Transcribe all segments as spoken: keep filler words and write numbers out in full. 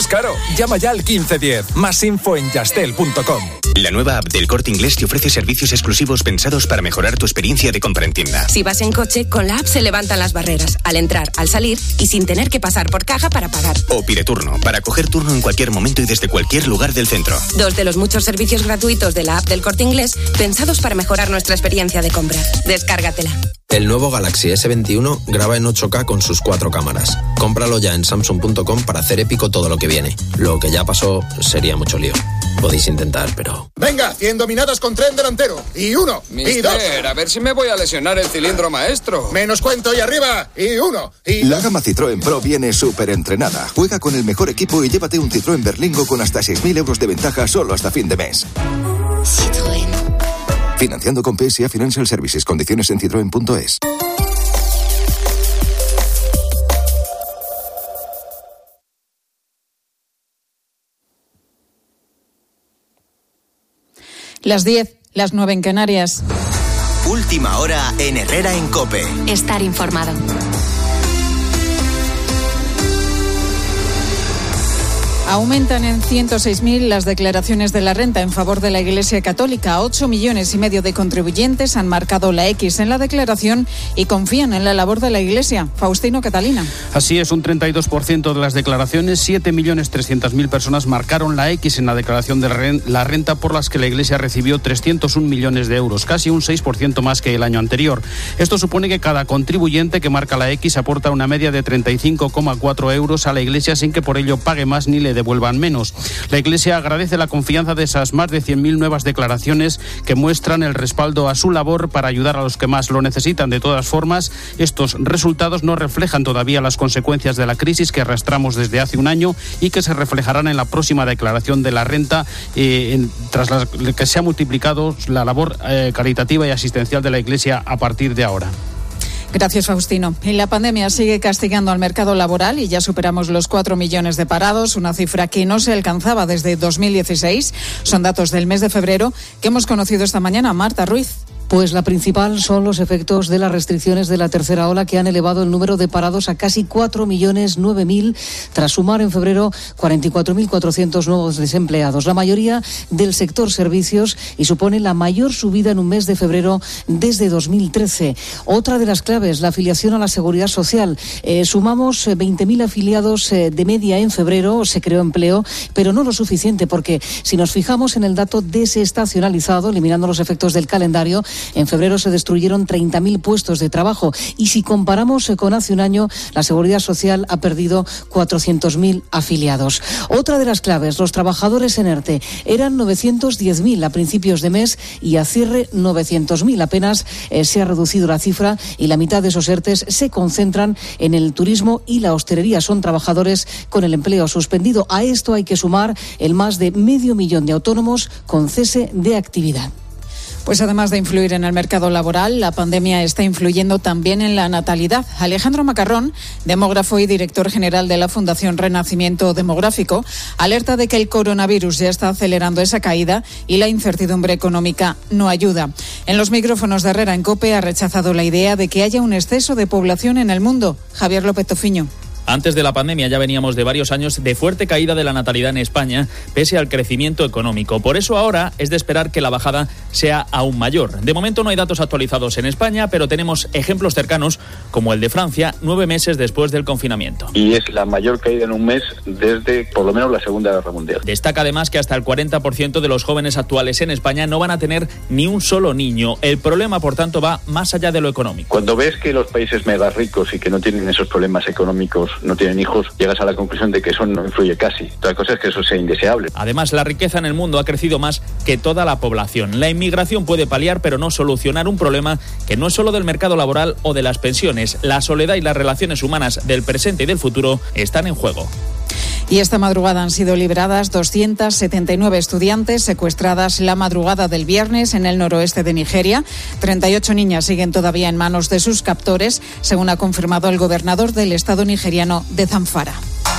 es caro. Llama ya al quince diez. Más info en yastel punto com. La nueva app del Corte Inglés te ofrece servicios exclusivos pensados para mejorar tu experiencia de compra en tienda. Si vas en coche, con la app se levantan las barreras, al entrar, al salir y sin tener que pasar por caja para pagar. O pide turno, para coger turno en cualquier momento y desde cualquier lugar del centro. Dos de los muchos servicios gratuitos de la app del Corte Inglés, pensados para mejorar nuestra experiencia de compra. Descárgatela. El nuevo Galaxy ese veintiuno graba en ocho K con sus cuatro cámaras. Cómpralo ya en samsung punto com para hacer épico todo lo que viene. Lo que ya pasó sería mucho lío. Podéis intentar, pero... Venga, cien dominadas con tren delantero. Y uno, Mister, y dos. a ver si me voy a lesionar el cilindro maestro. Menos cuento y arriba. Y uno, y... La gama Citroën Pro viene súper entrenada. Juega con el mejor equipo y llévate un Citroën Berlingo con hasta seis mil euros de ventaja solo hasta fin de mes. Citroën. Financiando con P S A Financial Services. Condiciones en citroen punto es. Las diez, las nueve en Canarias. Última hora en Herrera en COPE. Estar informado. Aumentan en ciento seis mil las declaraciones de la renta en favor de la Iglesia Católica. Ocho millones y medio de contribuyentes han marcado la X en la declaración y confían en la labor de la Iglesia. Faustino Catalina. Así es, un treinta y dos por ciento de las declaraciones, siete millones trescientas mil personas marcaron la X en la declaración de la renta por las que la Iglesia recibió trescientos un millones de euros, casi un seis por ciento más que el año anterior. Esto supone que cada contribuyente que marca la X aporta una media de treinta y cinco coma cuatro euros a la Iglesia sin que por ello pague más ni le devuelvan menos. La Iglesia agradece la confianza de esas más de cien mil nuevas declaraciones que muestran el respaldo a su labor para ayudar a los que más lo necesitan. De todas formas, estos resultados no reflejan todavía las consecuencias de la crisis que arrastramos desde hace un año y que se reflejarán en la próxima declaración de la renta, eh, en, tras la que se ha multiplicado la labor eh, caritativa y asistencial de la Iglesia a partir de ahora. Gracias, Faustino. Y la pandemia sigue castigando al mercado laboral y ya superamos los cuatro millones de parados, una cifra que no se alcanzaba desde dos mil dieciséis. Son datos del mes de febrero que hemos conocido esta mañana. Marta Ruiz. Pues la principal son los efectos de las restricciones de la tercera ola que han elevado el número de parados a casi cuatro millones nueve mil, tras sumar en febrero cuarenta y cuatro mil cuatrocientos nuevos desempleados, la mayoría del sector servicios, y supone la mayor subida en un mes de febrero desde dos mil trece. Otra de las claves, la afiliación a la Seguridad Social. Eh, sumamos veinte mil afiliados eh, de media en febrero, se creó empleo, pero no lo suficiente, porque si nos fijamos en el dato desestacionalizado, eliminando los efectos del calendario, en febrero se destruyeron treinta mil puestos de trabajo, y si comparamos con hace un año, la Seguridad Social ha perdido cuatrocientos mil afiliados. Otra de las claves, los trabajadores en ERTE. Eran novecientos diez mil a principios de mes y a cierre novecientos mil. Apenas eh, se ha reducido la cifra y la mitad de esos ERTEs se concentran en el turismo y la hostelería. Son trabajadores con el empleo suspendido. A esto hay que sumar el más de medio millón de autónomos con cese de actividad. Pues además de influir en el mercado laboral, la pandemia está influyendo también en la natalidad. Alejandro Macarrón, demógrafo y director general de la Fundación Renacimiento Demográfico, alerta de que el coronavirus ya está acelerando esa caída y la incertidumbre económica no ayuda. En los micrófonos de Herrera en COPE ha rechazado la idea de que haya un exceso de población en el mundo. Javier López Tofiño. Antes de la pandemia ya veníamos de varios años de fuerte caída de la natalidad en España, pese al crecimiento económico. Por eso ahora es de esperar que la bajada sea aún mayor. De momento no hay datos actualizados en España, pero tenemos ejemplos cercanos, como el de Francia, nueve meses después del confinamiento. Y es la mayor caída en un mes desde, por lo menos, la Segunda Guerra Mundial. Destaca además que hasta el cuarenta por ciento de los jóvenes actuales en España no van a tener ni un solo niño. El problema, por tanto, va más allá de lo económico. Cuando ves que los países mega ricos y que no tienen esos problemas económicos no tienen hijos, llegas a la conclusión de que eso no influye casi. Otra cosa es que eso sea indeseable. Además, la riqueza en el mundo ha crecido más que toda la población. La inmigración puede paliar, pero no solucionar un problema que no es solo del mercado laboral o de las pensiones. La soledad y las relaciones humanas del presente y del futuro están en juego. Y esta madrugada han sido liberadas doscientas setenta y nueve estudiantes secuestradas la madrugada del viernes en el noroeste de Nigeria. treinta y ocho niñas siguen todavía en manos de sus captores, según ha confirmado el gobernador del estado nigeriano de Zamfara.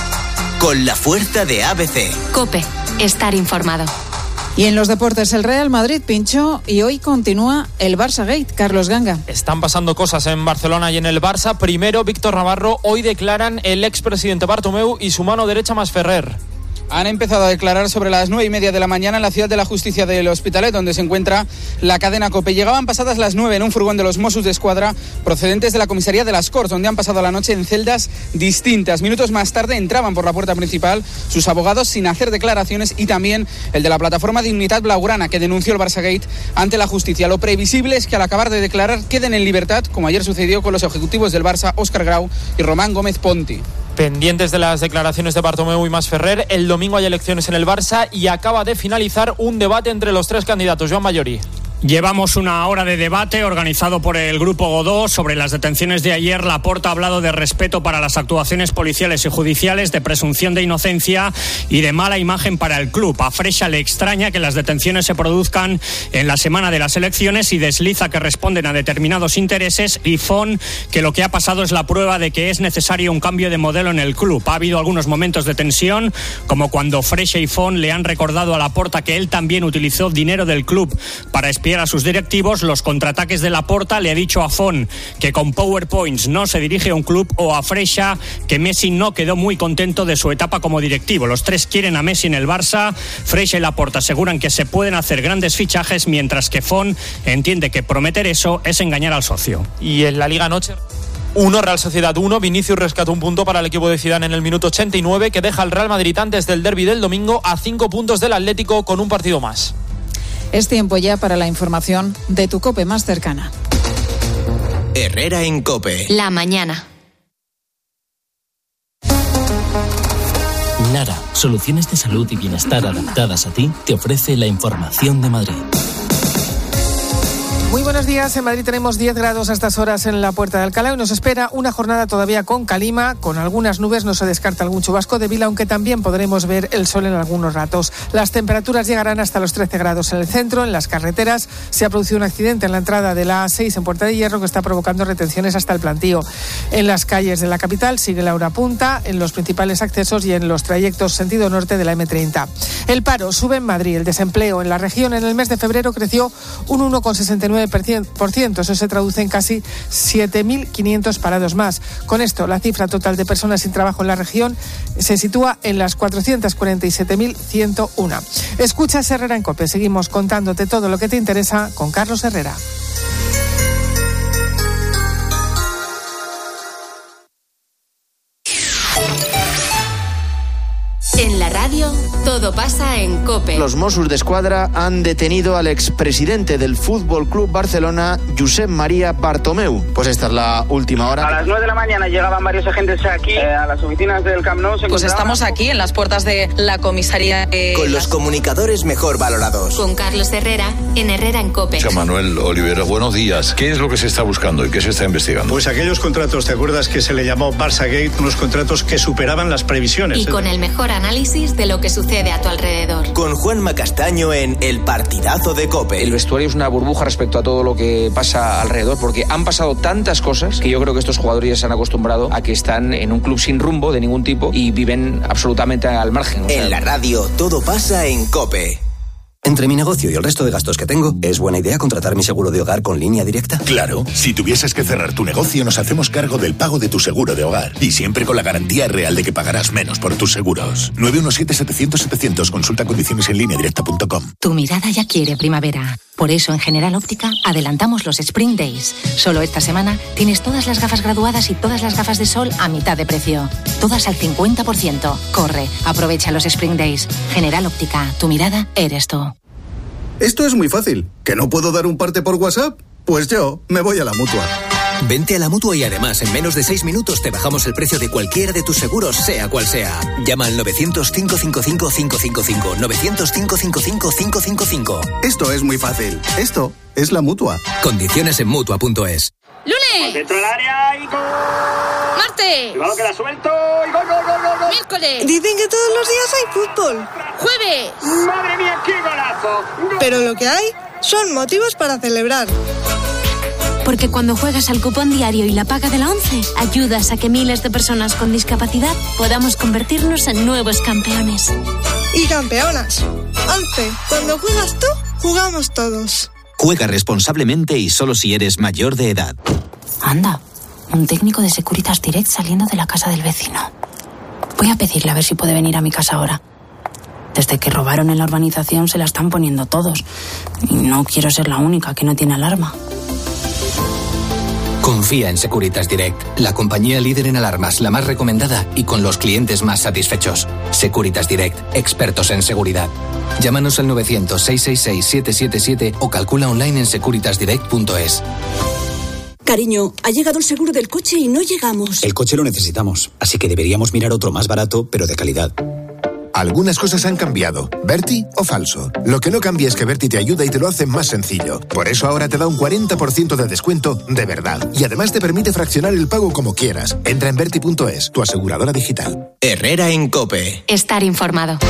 Con la fuerza de A B C. COPE. Estar informado. Y en los deportes, el Real Madrid pinchó y hoy continúa el Barça Gate. Carlos Ganga. Están pasando cosas en Barcelona y en el Barça. Primero, Víctor Navarro. Hoy declaran el expresidente Bartomeu y su mano derecha Masferrer. han empezado a declarar sobre las nueve y media de la mañana en la ciudad de la Justicia del Hospitalet, donde se encuentra la cadena COPE. Llegaban pasadas las nueve en un furgón de los Mossos d'Esquadra procedentes de la comisaría de las Corts, donde han pasado la noche en celdas distintas. Minutos más tarde entraban por la puerta principal sus abogados sin hacer declaraciones y también el de la plataforma de Unitat Blaugrana, que denunció el Barçagate ante la justicia. Lo previsible es que al acabar de declarar queden en libertad, como ayer sucedió con los ejecutivos del Barça, Óscar Grau y Román Gómez Ponti. Pendientes de las declaraciones de Bartomeu y Masferrer, el domingo hay elecciones en el Barça y acaba de finalizar un debate entre los tres candidatos. Joan Mallori. Llevamos una hora de debate organizado por el Grupo Godó sobre las detenciones de ayer. Laporta ha hablado de respeto para las actuaciones policiales y judiciales, de presunción de inocencia y de mala imagen para el club. A Freixa le extraña que las detenciones se produzcan en la semana de las elecciones y desliza que responden a determinados intereses, y Font que lo que ha pasado es la prueba de que es necesario un cambio de modelo en el club. Ha habido algunos momentos de tensión, como cuando Freixa y Font le han recordado a Laporta que él también utilizó dinero del club para espiar a sus directivos. Los contraataques de Laporta le ha dicho a Font que con PowerPoints no se dirige a un club, o a Freixa que Messi no quedó muy contento de su etapa como directivo. Los tres quieren a Messi en el Barça. Freixa y Laporta aseguran que se pueden hacer grandes fichajes, mientras que Font entiende que prometer eso es engañar al socio. Y en la Liga anoche, uno, Real Sociedad uno, Vinicius rescató un punto para el equipo de Zidane en el minuto ochenta y nueve, que deja al Real Madrid antes del derbi del domingo a cinco puntos del Atlético con un partido más. Es tiempo ya para la información de tu COPE más cercana. Herrera en COPE. La mañana. Lara, soluciones de salud y bienestar adaptadas a ti, te ofrece la información de Madrid. Muy buenos días. En Madrid tenemos diez grados a estas horas en la Puerta de Alcalá y nos espera una jornada todavía con calima, con algunas nubes. No se descarta algún chubasco débil, aunque también podremos ver el sol en algunos ratos. Las temperaturas llegarán hasta los trece grados en el centro. En las carreteras se ha producido un accidente en la entrada de la A seis en Puerta de Hierro que está provocando retenciones hasta el Plantío. En las calles de la capital sigue la hora punta, en los principales accesos y en los trayectos sentido norte de la eme treinta. El paro sube en Madrid. El desempleo en la región en el mes de febrero creció un uno coma sesenta y nueve por ciento. Eso se traduce en casi siete mil quinientos parados más. Con esto, la cifra total de personas sin trabajo en la región se sitúa en las cuatrocientos cuarenta y siete mil ciento uno. Escuchas Herrera en COPE. Seguimos contándote todo lo que te interesa con Carlos Herrera. En la radio, todo pasa en COPE. Los Mossos d'Esquadra han detenido al expresidente del Fútbol Club Barcelona, Josep María Bartomeu. Pues esta es la última hora. A las nueve de la mañana llegaban varios agentes aquí, eh, a las oficinas del Camp Nou. Pues estamos aquí, en las puertas de la comisaría. Eh, Con los comunicadores mejor valorados. Con Carlos Herrera, en Herrera en COPE. Manuel Olivera, buenos días. ¿Qué es lo que se está buscando y qué se está investigando? Pues aquellos contratos, ¿te acuerdas que se le llamó Barçagate? Unos contratos que superaban las previsiones. Y con el mejor análisis de lo que sucede a tu alrededor. Con Juanma Castaño en El Partidazo de COPE. El vestuario es una burbuja respecto a todo lo que pasa alrededor, porque han pasado tantas cosas que yo creo que estos jugadores ya se han acostumbrado a que están en un club sin rumbo de ningún tipo y viven absolutamente al margen. O sea, en la radio, todo pasa en COPE. Entre mi negocio y el resto de gastos que tengo, ¿es buena idea contratar mi seguro de hogar con Línea Directa? Claro, si tuvieses que cerrar tu negocio nos hacemos cargo del pago de tu seguro de hogar y siempre con la garantía real de que pagarás menos por tus seguros. nueve uno siete, setecientos, setecientos, consulta condiciones en línea directa punto com. Tu mirada ya quiere primavera. Por eso en General Óptica adelantamos los Spring Days. Solo esta semana tienes todas las gafas graduadas y todas las gafas de sol a mitad de precio. Todas al cincuenta por ciento. Corre, aprovecha los Spring Days. General Óptica, tu mirada eres tú. Esto es muy fácil. ¿Que no puedo dar un parte por WhatsApp? Pues yo me voy a la Mutua. Vente a la Mutua y además en menos de seis minutos te bajamos el precio de cualquiera de tus seguros, sea cual sea. Llama al novecientos, cinco cinco cinco, cinco cinco cinco. novecientos, cinco cinco cinco, cinco cinco cinco. Esto es muy fácil. Esto es la Mutua. Condiciones en Mutua punto es. ¡Lunes! Dentro del área y gol. ¡Martes! ¡Cuidado que la suelto! ¡Y gol, gol, gol, gol, gol! ¡Miércoles! Dicen que todos los días hay fútbol. ¡Jueves! ¡Madre mía, qué golazo! ¡Gol! Pero lo que hay son motivos para celebrar. Porque cuando juegas al cupón diario y la paga de la ONCE, ayudas a que miles de personas con discapacidad podamos convertirnos en nuevos campeones. Y campeonas. ONCE, cuando juegas tú, jugamos todos. Juega responsablemente y solo si eres mayor de edad. Anda, un técnico de Securitas Direct saliendo de la casa del vecino. Voy a pedirle a ver si puede venir a mi casa ahora. Desde que robaron en la urbanización se la están poniendo todos. Y no quiero ser la única que no tiene alarma. Confía en Securitas Direct, la compañía líder en alarmas, la más recomendada y con los clientes más satisfechos. Securitas Direct, expertos en seguridad. Llámanos al novecientos, seiscientos sesenta y seis, siete siete siete o calcula online en securitas direct punto es. Cariño, ha llegado el seguro del coche y no llegamos. El coche lo necesitamos, así que deberíamos mirar otro más barato, pero de calidad. Algunas cosas han cambiado. ¿Berti o falso? Lo que no cambia es que Berti te ayuda y te lo hace más sencillo. Por eso ahora te da un cuarenta por ciento de descuento de verdad. Y además te permite fraccionar el pago como quieras. Entra en berti punto es, tu aseguradora digital. Herrera en COPE. Estar informado.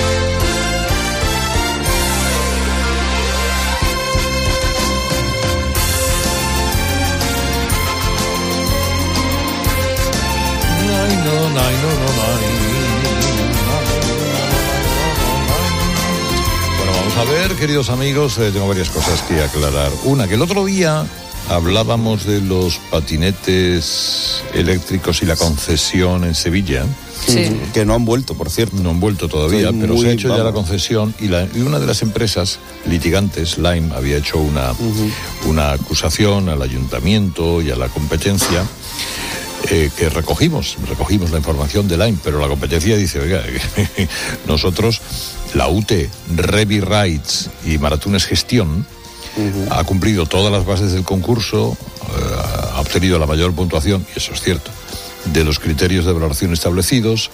A ver, queridos amigos, eh, tengo varias cosas que aclarar. Una, que el otro día hablábamos de los patinetes eléctricos y la concesión en Sevilla. Sí. Que no han vuelto, por cierto. No han vuelto todavía, Estoy pero muy, se ha hecho vamos. ya la concesión y, la, y una de las empresas litigantes, Lime, había hecho una, uh-huh. una acusación al ayuntamiento y a la competencia. Eh, que recogimos, recogimos la información de Lime, pero la competencia dice, oiga, nosotros, la U T E, Revi Rides y Maratones Gestión, uh-huh. ha cumplido todas las bases del concurso, eh, ha obtenido la mayor puntuación, y eso es cierto, de los criterios de valoración establecidos.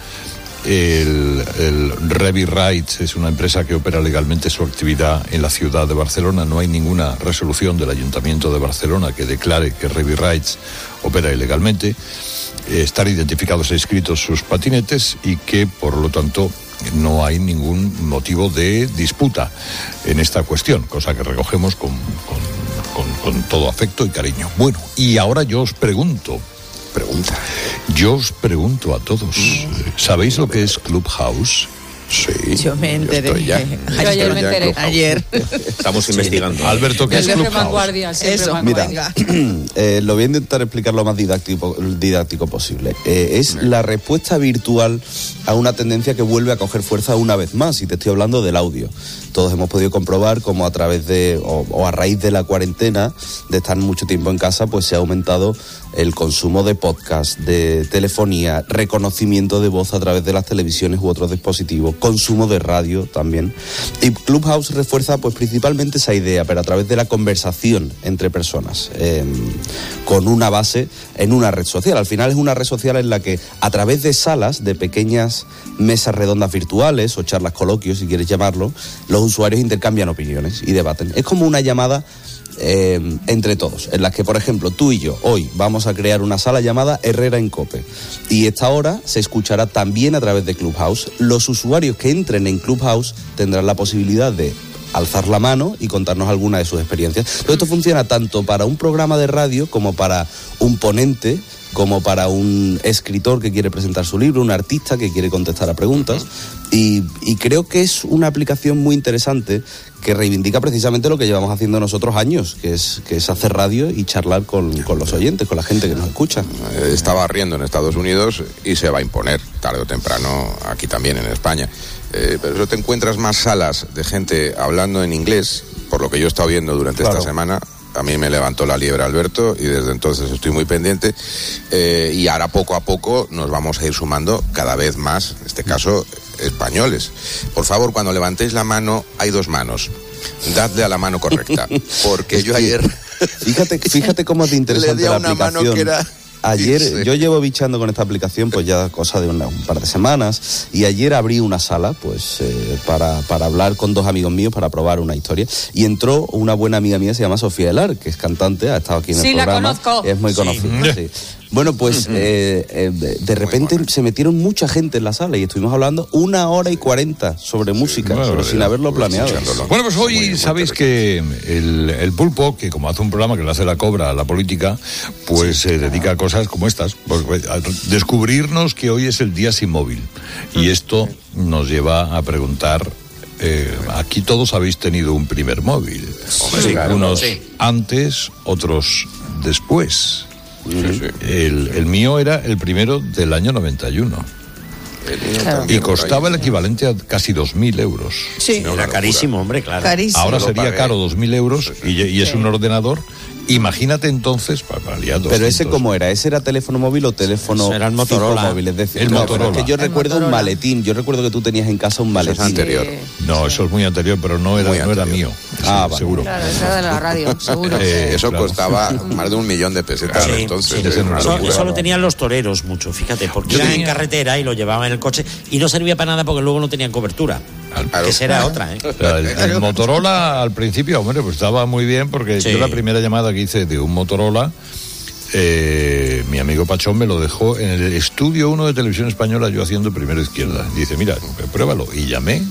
El, el Revi Rides es una empresa que opera legalmente su actividad en la ciudad de Barcelona. No hay ninguna resolución del Ayuntamiento de Barcelona que declare que Revi Rides opera ilegalmente. Eh, están identificados e inscritos sus patinetes y que, por lo tanto, no hay ningún motivo de disputa en esta cuestión, cosa que recogemos con, con, con, con todo afecto y cariño. Bueno, y ahora yo os pregunto, Pregunta. Yo os pregunto a todos, ¿sabéis lo que es Clubhouse? Sí. Yo me enteré. Yo, ya. yo ayer me enteré. Ayer. Estamos sí. investigando. Alberto, ¿qué es Clubhouse? Vanguardia, Eso. Mira, eh, lo voy a intentar explicar lo más didáctico, didáctico posible. Eh, es la respuesta virtual a una tendencia que vuelve a coger fuerza una vez más, y te estoy hablando del audio. Todos hemos podido comprobar cómo a través de, o, o a raíz de la cuarentena, de estar mucho tiempo en casa, pues se ha aumentado el consumo de podcast, de telefonía, reconocimiento de voz a través de las televisiones u otros dispositivos, consumo de radio también. Y Clubhouse refuerza pues principalmente esa idea, pero a través de la conversación entre personas, eh, con una base en una red social. Al final es una red social en la que a través de salas, de pequeñas mesas redondas virtuales o charlas coloquios, si quieres llamarlo, los usuarios intercambian opiniones y debaten. Es como una llamada Eh, entre todos, en las que, por ejemplo, tú y yo hoy vamos a crear una sala llamada Herrera en COPE, y esta hora se escuchará también a través de Clubhouse. Los usuarios que entren en Clubhouse tendrán la posibilidad de alzar la mano y contarnos alguna de sus experiencias. Todo esto funciona tanto para un programa de radio como para un ponente, como para un escritor que quiere presentar su libro, un artista que quiere contestar a preguntas, y, y creo que es una aplicación muy interesante que reivindica precisamente lo que llevamos haciendo nosotros años, que es, que es hacer radio y charlar con, con los oyentes, con la gente que nos escucha. Estaba riendo en Estados Unidos y se va a imponer tarde o temprano aquí también en España. Eh, pero eso te encuentras más salas de gente hablando en inglés, por lo que yo he estado viendo durante claro. esta semana. A mí me levantó la liebre Alberto y desde entonces estoy muy pendiente, eh, y ahora poco a poco nos vamos a ir sumando cada vez más, en este caso, españoles. Por favor, cuando levantéis la mano, hay dos manos. Dadle a la mano correcta, porque yo ayer... Fíjate, fíjate cómo es de interesante le di a la una aplicación. Mano que era... Ayer, sí. yo llevo bichando con esta aplicación pues ya cosa de una, un par de semanas, y ayer abrí una sala pues eh, para, para hablar con dos amigos míos para probar una historia, y entró una buena amiga mía, se llama Sofía Elar, que es cantante, ha estado aquí en sí, el programa. Sí, la conozco. Es muy sí. conocida, sí. Bueno, pues eh, eh, de, de repente se metieron mucha gente en la sala y estuvimos hablando una hora y cuarenta sobre sí, música, bueno, pero sin haberlo planeado. Bueno, pues hoy muy, sabéis muy que el, el Pulpo, que como hace un programa que le hace la cobra a la política, pues se sí, eh, dedica a cosas como estas. Pues, a descubrirnos que hoy es el día sin móvil. Y esto nos lleva a preguntar, eh, aquí todos habéis tenido un primer móvil. Sí, claro, unos sí. antes, otros después. Sí, sí. El, el mío era el primero del año noventa y uno. Claro. Y costaba el equivalente a casi dos mil euros. Sí. No, era carísimo, hombre, claro. Carísimo. Ahora sería caro dos mil euros y, y es sí. un ordenador. Imagínate entonces, para liar doscientos. Pero ese cómo era, ese era teléfono móvil o teléfono era el Motorola. móvil, es decir, el no, Motorola. Es que yo el recuerdo Motorola. un maletín, yo recuerdo que tú tenías en casa un maletín. Eso es anterior. No, eso es muy anterior, pero no era, no era mío. Eso, ah, vale. seguro. Claro, eso era de la radio, seguro. Eh, eso claro. costaba más de un millón de pesetas, sí, entonces. Sí, eso, eso, eso lo tenían los toreros mucho, fíjate, porque iban en carretera y lo llevaban en el coche y no servía para nada porque luego no tenían cobertura. Claro. Esa era otra, ¿eh? El, el Motorola al principio, hombre, pues estaba muy bien porque sí. yo la primera llamada que hice de un Motorola, eh, mi amigo Pachón me lo dejó en el estudio uno de Televisión Española, yo haciendo primero izquierda. Dice, mira, pruébalo. Y llamé,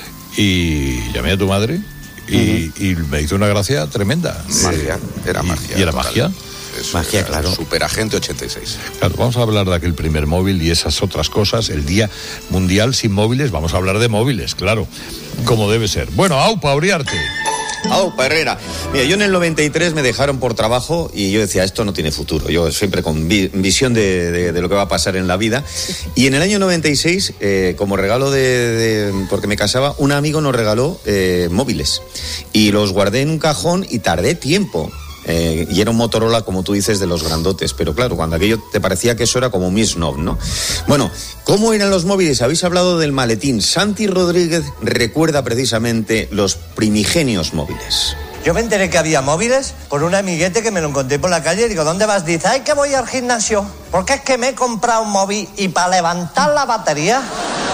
y llamé a tu madre, y, uh-huh. y me hizo una gracia tremenda. Magia, era magia. Y, y era total. magia. Es magia, claro. Superagente ochenta y seis. Claro, vamos a hablar de aquel primer móvil y esas otras cosas. El Día Mundial sin móviles, vamos a hablar de móviles, claro, como debe ser. Bueno, Aupa, Uriarte. Aupa, Herrera. Mira, yo en el noventa y tres me dejaron por trabajo y yo decía, esto no tiene futuro. Yo siempre con vi- visión de, de, de lo que va a pasar en la vida. Y en el año noventa y seis, eh, como regalo de, de... porque me casaba, un amigo nos regaló eh, móviles. Y los guardé en un cajón y tardé tiempo. Eh, y era un Motorola, como tú dices, de los grandotes. Pero claro, cuando aquello te parecía que eso era como mi snob, ¿no? Bueno, ¿cómo eran los móviles? Habéis hablado del maletín. Santi Rodríguez recuerda precisamente los primigenios móviles. Yo me enteré que había móviles por un amiguete que me lo encontré por la calle y digo, ¿dónde vas? Dice, ay, que voy al gimnasio. Porque es que me he comprado un móvil y para levantar la batería...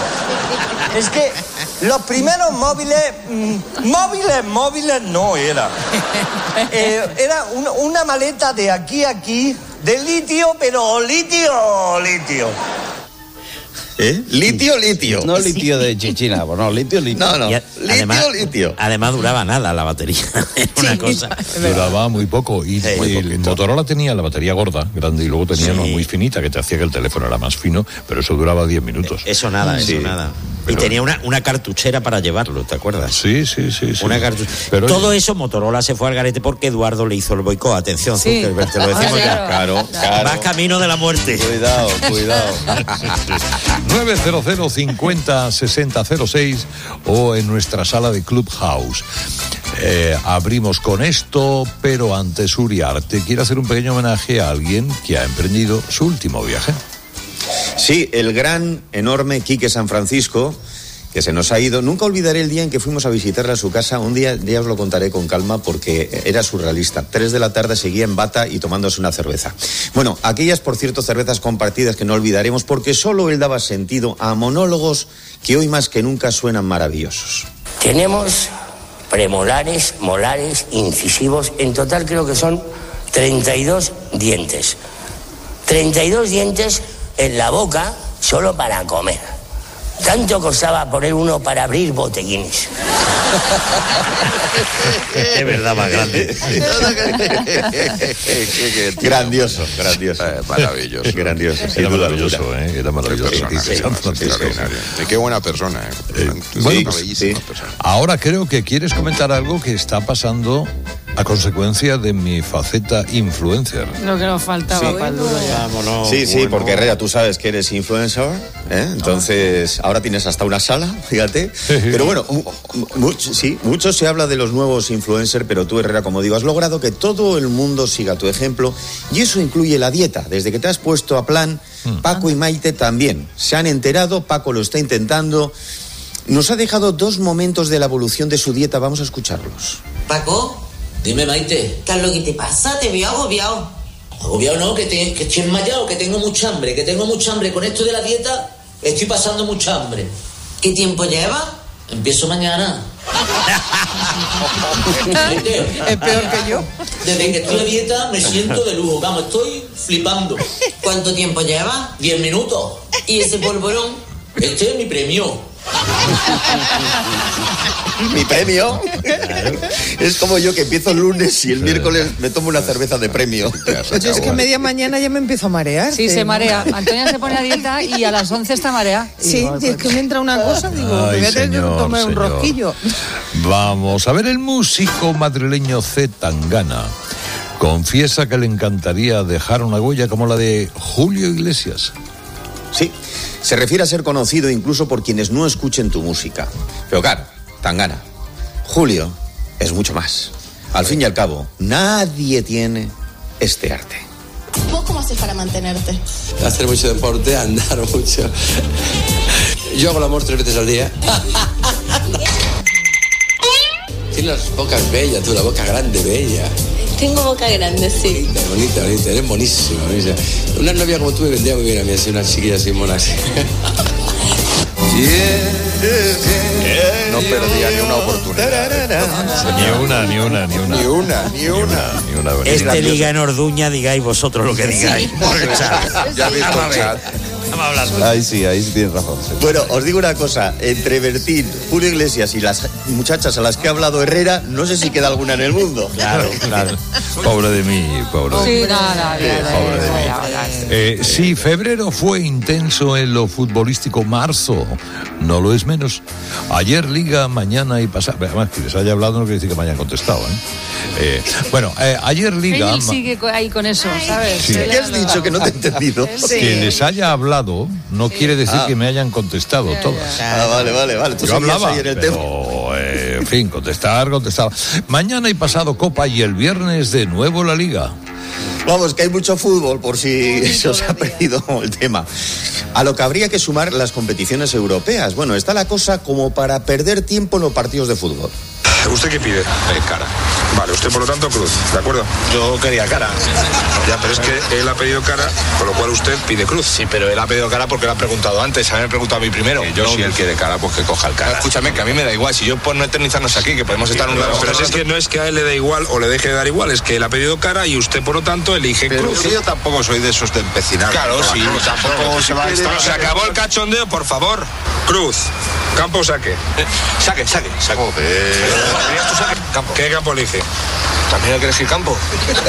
Es que los primeros móviles, mmm, móviles, móviles no era. Eh, era un, una maleta de aquí a aquí, de litio, pero litio, litio. ¿Eh? Litio, litio. No litio de Chichina, no, litio, litio. No, no, a, litio, además, litio. Además duraba nada la batería, era una sí, cosa. Duraba muy poco y sí, muy el Motorola tenía la batería gorda, grande, y luego tenía sí. una muy finita que te hacía que el teléfono era más fino, pero eso duraba diez minutos. Eso nada, sí. eso nada. Pero... Y tenía una, una cartuchera para llevarlo, ¿te acuerdas? Sí, sí, sí. sí. Una cartu... Pero, Todo oye... eso Motorola se fue al garete porque Eduardo le hizo el boicot. Atención, sí. Zuckerberg, te lo decimos ah, ya. Claro, claro, claro. Vas camino de la muerte. Cuidado, cuidado. nueve cero cero cincuenta sesenta cero seis o en nuestra sala de Clubhouse. Eh, abrimos con esto, pero antes Uriarte quiere hacer un pequeño homenaje a alguien que ha emprendido su último viaje. Sí, el gran, enorme Quique San Francisco, que se nos ha ido. Nunca olvidaré el día en que fuimos a visitarle a su casa. Un día, ya os lo contaré con calma porque era surrealista. Tres de la tarde seguía en bata y tomándose una cerveza. Bueno, aquellas, por cierto, cervezas compartidas que no olvidaremos porque solo él daba sentido a monólogos que hoy más que nunca suenan maravillosos. Tenemos premolares, molares, incisivos. En total creo que son treinta y dos dientes. treinta y dos dientes en la boca solo para comer. Tanto costaba poner uno para abrir botellines. Es verdad, más grande. Grandioso, grandioso. Eh, maravilloso. Grandioso. Era maravilloso, ¿eh? Era maravilloso. Qué, persona, qué, extraordinario. Y qué buena persona, ¿eh? eh bueno, sí, sí. persona. Ahora creo que quieres comentar algo que está pasando a consecuencia de mi faceta influencer. Lo que nos faltaba, sí. para el duro ya. Vámonos, sí, sí, bueno. Porque Herrera, tú sabes que eres influencer, ¿eh? Entonces, ahora tienes hasta una sala, fíjate. Pero bueno, mucho, sí, mucho se habla de los nuevos influencers, pero tú, Herrera, como digo, has logrado que todo el mundo siga tu ejemplo, y eso incluye la dieta. Desde que te has puesto a plan, Paco y Maite también se han enterado, Paco lo está intentando. Nos ha dejado dos momentos de la evolución de su dieta, vamos a escucharlos. Paco, dime, Maite. ¿Qué es lo que te pasa? Te veo agobiado. Agobiado no, que, te, que estoy enmayado, que tengo mucha hambre, que tengo mucha hambre. Con esto de la dieta estoy pasando mucha hambre. ¿Qué tiempo lleva? Empiezo mañana. Es peor que yo. Desde que estoy a dieta me siento de lujo, vamos, estoy flipando. ¿Cuánto tiempo lleva? Diez minutos. ¿Y ese polvorón? Este es mi premio. Mi premio. Claro. Es como yo que empiezo el lunes y el miércoles me tomo una cerveza de premio. Yo es que media mañana ya me empiezo a marear. Sí, se marea. Antonia se pone a dieta y a las once está mareada. Sí, digo, es que me entra una cosa, digo, Ay, voy a tener señor, que tomar un señor. rosquillo. Vamos a ver, el músico madrileño C. Tangana confiesa que le encantaría dejar una huella como la de Julio Iglesias. Sí, se refiere a ser conocido incluso por quienes no escuchen tu música. Pero claro, Tangana, Julio es mucho más. Al fin y al cabo, nadie tiene este arte. ¿Vos cómo haces para mantenerte? Hacer mucho deporte, andar mucho. Yo hago el amor tres veces al día. Tienes las bocas bellas, tú, la boca grande, bella. Tengo boca grande, sí. Bonita, bonita, bonita, eres buenísima. buenísima. Una novia como tú me vendría muy bien a mí, así, una chiquilla así mona así. No perdía ni una oportunidad. Ni una, ni una, ni una. Ni una, ni una. Ni una. Este liga en Orduña, digáis vosotros lo que digáis. Por el chat. Ya habéis el chat. Ahí sí, ahí sí tienes razón. Sí. Bueno, os digo una cosa, entre Bertín, Julio Iglesias y las muchachas a las que ha hablado Herrera, no sé si queda alguna en el mundo. Claro, claro. Pobre de mí, pobre de mí. Sí, nada, Pobre de mí. Eh, sí, febrero fue intenso en lo futbolístico, marzo no lo es menos. Ayer Liga, mañana y pasado. Además, que les haya hablado no quiere decir que me hayan contestado, ¿eh? Eh, bueno, eh, ayer Liga... Él sigue ahí con eso, ¿sabes? Sí. ¿Qué has dicho que no te he entendido? Sí. Que les haya hablado no quiere decir ah. que me hayan contestado ya, todas. Ya. Ah, vale, vale, vale. Tú Yo hablaba, ayer el pero, tema. Eh, en fin, contestar, contestar. Mañana y pasado Copa y el viernes de nuevo la Liga. Vamos, que hay mucho fútbol, por si se os ha perdido el tema. A lo que habría que sumar las competiciones europeas. Bueno, está la cosa como para perder tiempo en los partidos de fútbol. ¿Usted qué pide? Eh, cara. Vale, usted por lo tanto cruz, ¿de acuerdo? Yo quería cara. Ya, pero es que él ha pedido cara, con lo cual usted pide cruz. Sí, pero él ha pedido cara porque lo ha preguntado antes. A mí me ha preguntado a mí primero. Eh, yo, no, si él quiere cara, pues que coja el cara. No, escúchame, que a mí me da igual. Si yo por no eternizarnos aquí, que podemos estar sí, un rato. Pero si es que no es que a él le dé igual o le deje de dar igual, es que él ha pedido cara y usted, por lo tanto, elige pero cruz. Sí, yo tampoco soy de esos de empecinar. Claro, sí. No, tampoco se va a estar. Se acabó el cachondeo, por favor. Cruz. Campo saque. Saque, saque, saque. Campo. ¿Qué campo elige? ¿También hay que elegir campo?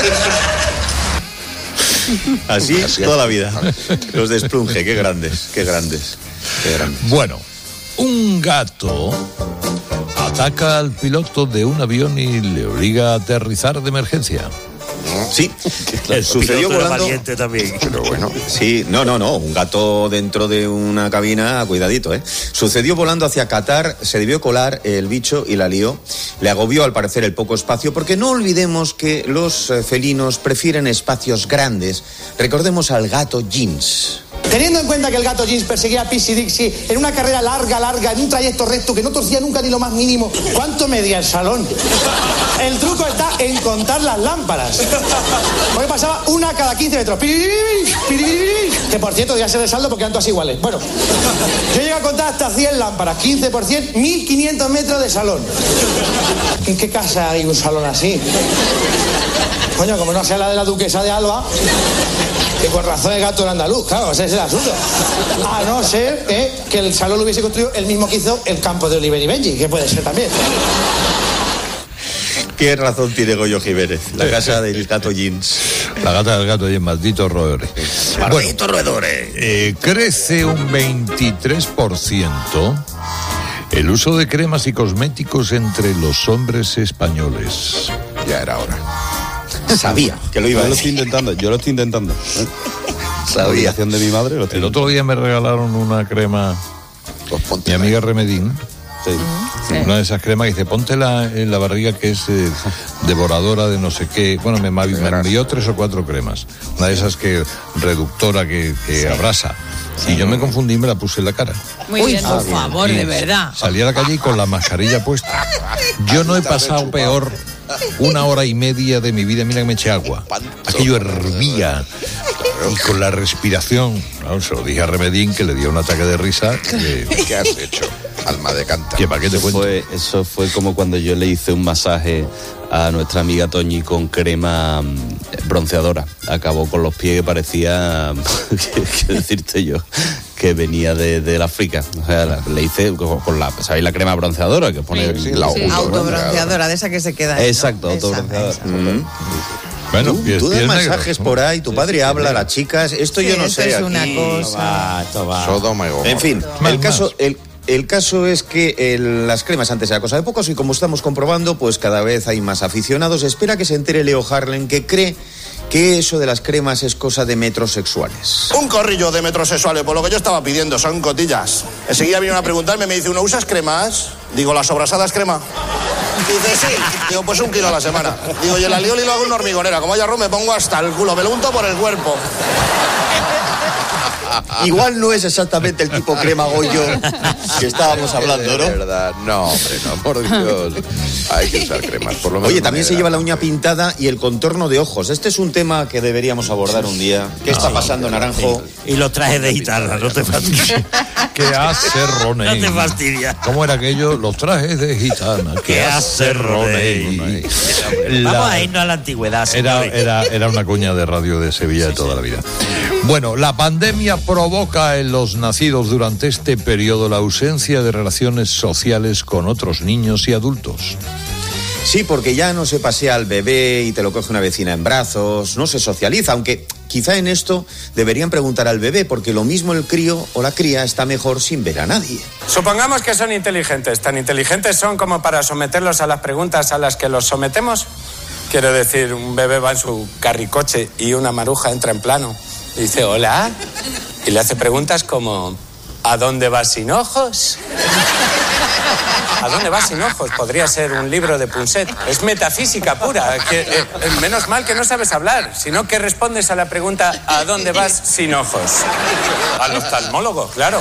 Así, Así toda la vida. Los de Sprunge, qué grandes, qué grandes, qué grandes. Bueno, un gato ataca al piloto de un avión y le obliga a aterrizar de emergencia. Sí, claro, sucedió volando. Valiente también. Pero bueno, sí, no, no, no, un gato dentro de una cabina, cuidadito, ¿eh? Sucedió volando hacia Qatar, se debió colar el bicho y la lió. Le agobió al parecer el poco espacio, porque no olvidemos que los felinos prefieren espacios grandes. Recordemos al gato Jeans. Teniendo en cuenta que el gato Jeans perseguía a Pixie Dixie en una carrera larga, larga, en un trayecto recto que no torcía nunca ni lo más mínimo, ¿cuánto medía el salón? El truco está en contar las lámparas. Porque pasaba una cada quince metros. Que por cierto, debía ser de saldo porque eran todas iguales. Bueno, yo llegué a contar hasta cien lámparas, quince por cien, mil quinientos metros de salón. ¿En qué casa hay un salón así? Coño, como no sea la de la duquesa de Alba... Que por razón el gato era andaluz, claro, ese es el asunto. A no ser eh, que el salón lo hubiese construido el mismo que hizo el campo de Oliver y Benji, que puede ser también. Qué razón tiene Goyo Jiménez, la casa del gato Jeans. La gata del gato Jeans, malditos roedores. Malditos bueno, roedores. Eh, crece un veintitrés por ciento el uso de cremas y cosméticos entre los hombres españoles. Ya era hora. Sabía que lo iba a yo decir. Lo estoy intentando, yo lo estoy intentando. ¿eh? Sabía. La de mi madre. Lo el otro día me regalaron una crema, pues mi amiga Remedín. Sí. Sí. Una de esas cremas que dice, póntela en la barriga, que es eh, devoradora de no sé qué. Bueno, me, me envió tres o cuatro cremas. Una de esas que reductora, que, que sí. abrasa. Y yo me confundí y me la puse en la cara. Muy Uy, bien, por bien. favor, y de verdad. Salí a la calle y con la mascarilla puesta. Yo no he pasado peor una hora y media de mi vida. Mira que me eché agua. Aquello hervía. Y con la respiración, no, se lo dije a Remedín, que le dio un ataque de risa. Que, ¿qué has hecho? Alma de cántaro. ¿Qué, ¿Para qué te cuento? Fue, eso fue como cuando yo le hice un masaje a nuestra amiga Toñi con crema bronceadora. Acabó con los pies que parecía, qué decirte yo, que venía de, de África. O sea, la, le hice con la, ¿sabéis la crema bronceadora que pone? Sí, la sí. Autobronceadora, de esa que se queda. Exacto, ¿no? autobronceadora. Esa, esa. Mm. Bueno, tú, pies, tú das pies masajes negros, por ahí, tu padre sí, habla a las chicas, esto sí, yo no esto sé. Es aquí. una cosa. Esto va, esto va. En fin, el caso, el, el caso es que el, las cremas antes era cosa de pocos y como estamos comprobando, pues cada vez hay más aficionados. Espera que se entere Leo Harlem, que cree que eso de las cremas es cosa de metrosexuales. Un corrillo de metrosexuales, por lo que yo estaba pidiendo, son cotillas. Enseguida vinieron a preguntarme, me dice uno, ¿usas cremas? Digo, ¿las sobrasadas crema? Dice, sí. Digo, pues un kilo a la semana. Digo, y el alioli lo hago en hormigonera. Como haya arroz me pongo hasta el culo, me lo unto por el cuerpo. Igual no es exactamente el tipo crema Goyo que estábamos hablando, ¿no? De verdad, no, hombre, no, por Dios. Hay que usar cremas, por lo menos. Oye, también se lleva la uña pintada y el contorno de ojos. Este es un tema que deberíamos abordar un día. ¿Qué está pasando, Naranjo? Y los trajes de gitana, no te fastidies. ¿Qué hace Roney? No te fastidias. ¿Cómo era aquello? Los trajes de gitana. ¿Qué hace Roney? Vamos a irnos a la antigüedad. Era, era, era una cuña de radio de Sevilla sí, de toda sí. la vida. Bueno, la pandemia provoca en los nacidos durante este periodo la ausencia de relaciones sociales con otros niños y adultos. Sí, porque ya no se pasea al bebé y te lo coge una vecina en brazos, no se socializa, aunque quizá en esto deberían preguntar al bebé, porque lo mismo el crío o la cría está mejor sin ver a nadie. Supongamos que son inteligentes, tan inteligentes son como para someterlos a las preguntas a las que los sometemos. Quiero decir, un bebé va en su carricoche y una maruja entra en plano. Y dice, hola, y le hace preguntas como, ¿a dónde vas sin ojos? ¿A dónde vas sin ojos? Podría ser un libro de Punset. Es metafísica pura. Que, eh, menos mal que no sabes hablar, sino que respondes a la pregunta, ¿a dónde vas sin ojos? Al oftalmólogo, claro.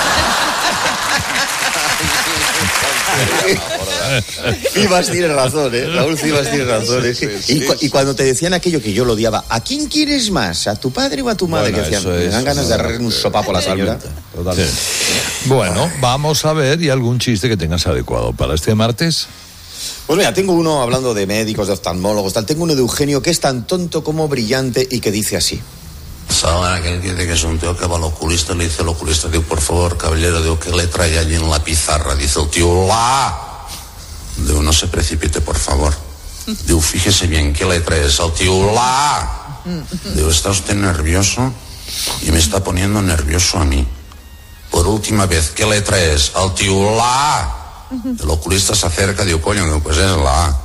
Fibas tiene razón, ¿eh? Raúl Fibas tiene razón. ¿eh? Sí, sí, y, cu- y cuando te decían aquello que yo lo odiaba, ¿a quién quieres más? ¿A tu padre o a tu madre? Bueno, que decían, me dan ganas de agarrar un sopapo a la señora. Sí. Bueno, vamos a ver, ¿y algún chiste que tengas adecuado para este martes? Pues mira, tengo uno hablando de médicos, de oftalmólogos, tal. Tengo uno de Eugenio que es tan tonto como brillante y que dice así. Saben aquel que dice que es un tío que va al oculista, le dice al oculista, digo, por favor, caballero, digo, ¿qué le trae allí en la pizarra? Dice el tío, ¡la! Digo, no se precipite, por favor. Digo, fíjese bien, ¿qué le traes al tío? ¡La! Digo, ¿está usted nervioso? Y me está poniendo nervioso a mí. Por última vez, ¿qué le traes al tío? ¡La! El oculista se acerca, digo, coño, digo, pues es la.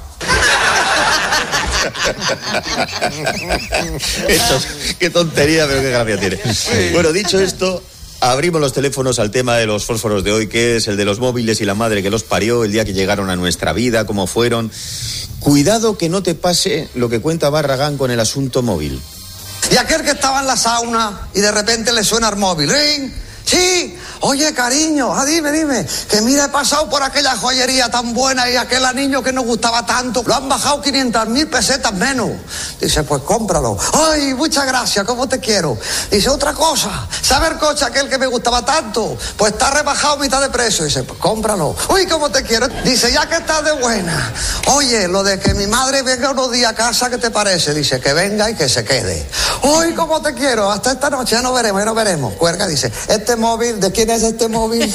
Esto, qué tontería, pero qué gracia tiene. Sí. Bueno, dicho esto, abrimos los teléfonos al tema de los fósforos de hoy, que es el de los móviles y la madre que los parió, el día que llegaron a nuestra vida, cómo fueron. Cuidado que no te pase lo que cuenta Barragán con el asunto móvil. Y aquel que estaba en la sauna y de repente le suena el móvil, ¡ring! Sí, oye cariño, ah, dime, dime, que mira, he pasado por aquella joyería tan buena y aquel anillo que nos gustaba tanto, lo han bajado quinientas mil pesetas menos. Dice, pues cómpralo. Ay, muchas gracias, ¿cómo te quiero? Dice, otra cosa, ¿sabe el coche aquel que me gustaba tanto? Pues está rebajado mitad de precio. Dice, pues cómpralo. Uy, ¿cómo te quiero? Dice, ya que estás de buena, oye, lo de que mi madre venga unos días a casa, ¿qué te parece? Dice, que venga y que se quede. Uy, ¿cómo te quiero? Hasta esta noche ya no veremos, ya no veremos. Cuelga, dice, este móvil, ¿de quién es este móvil?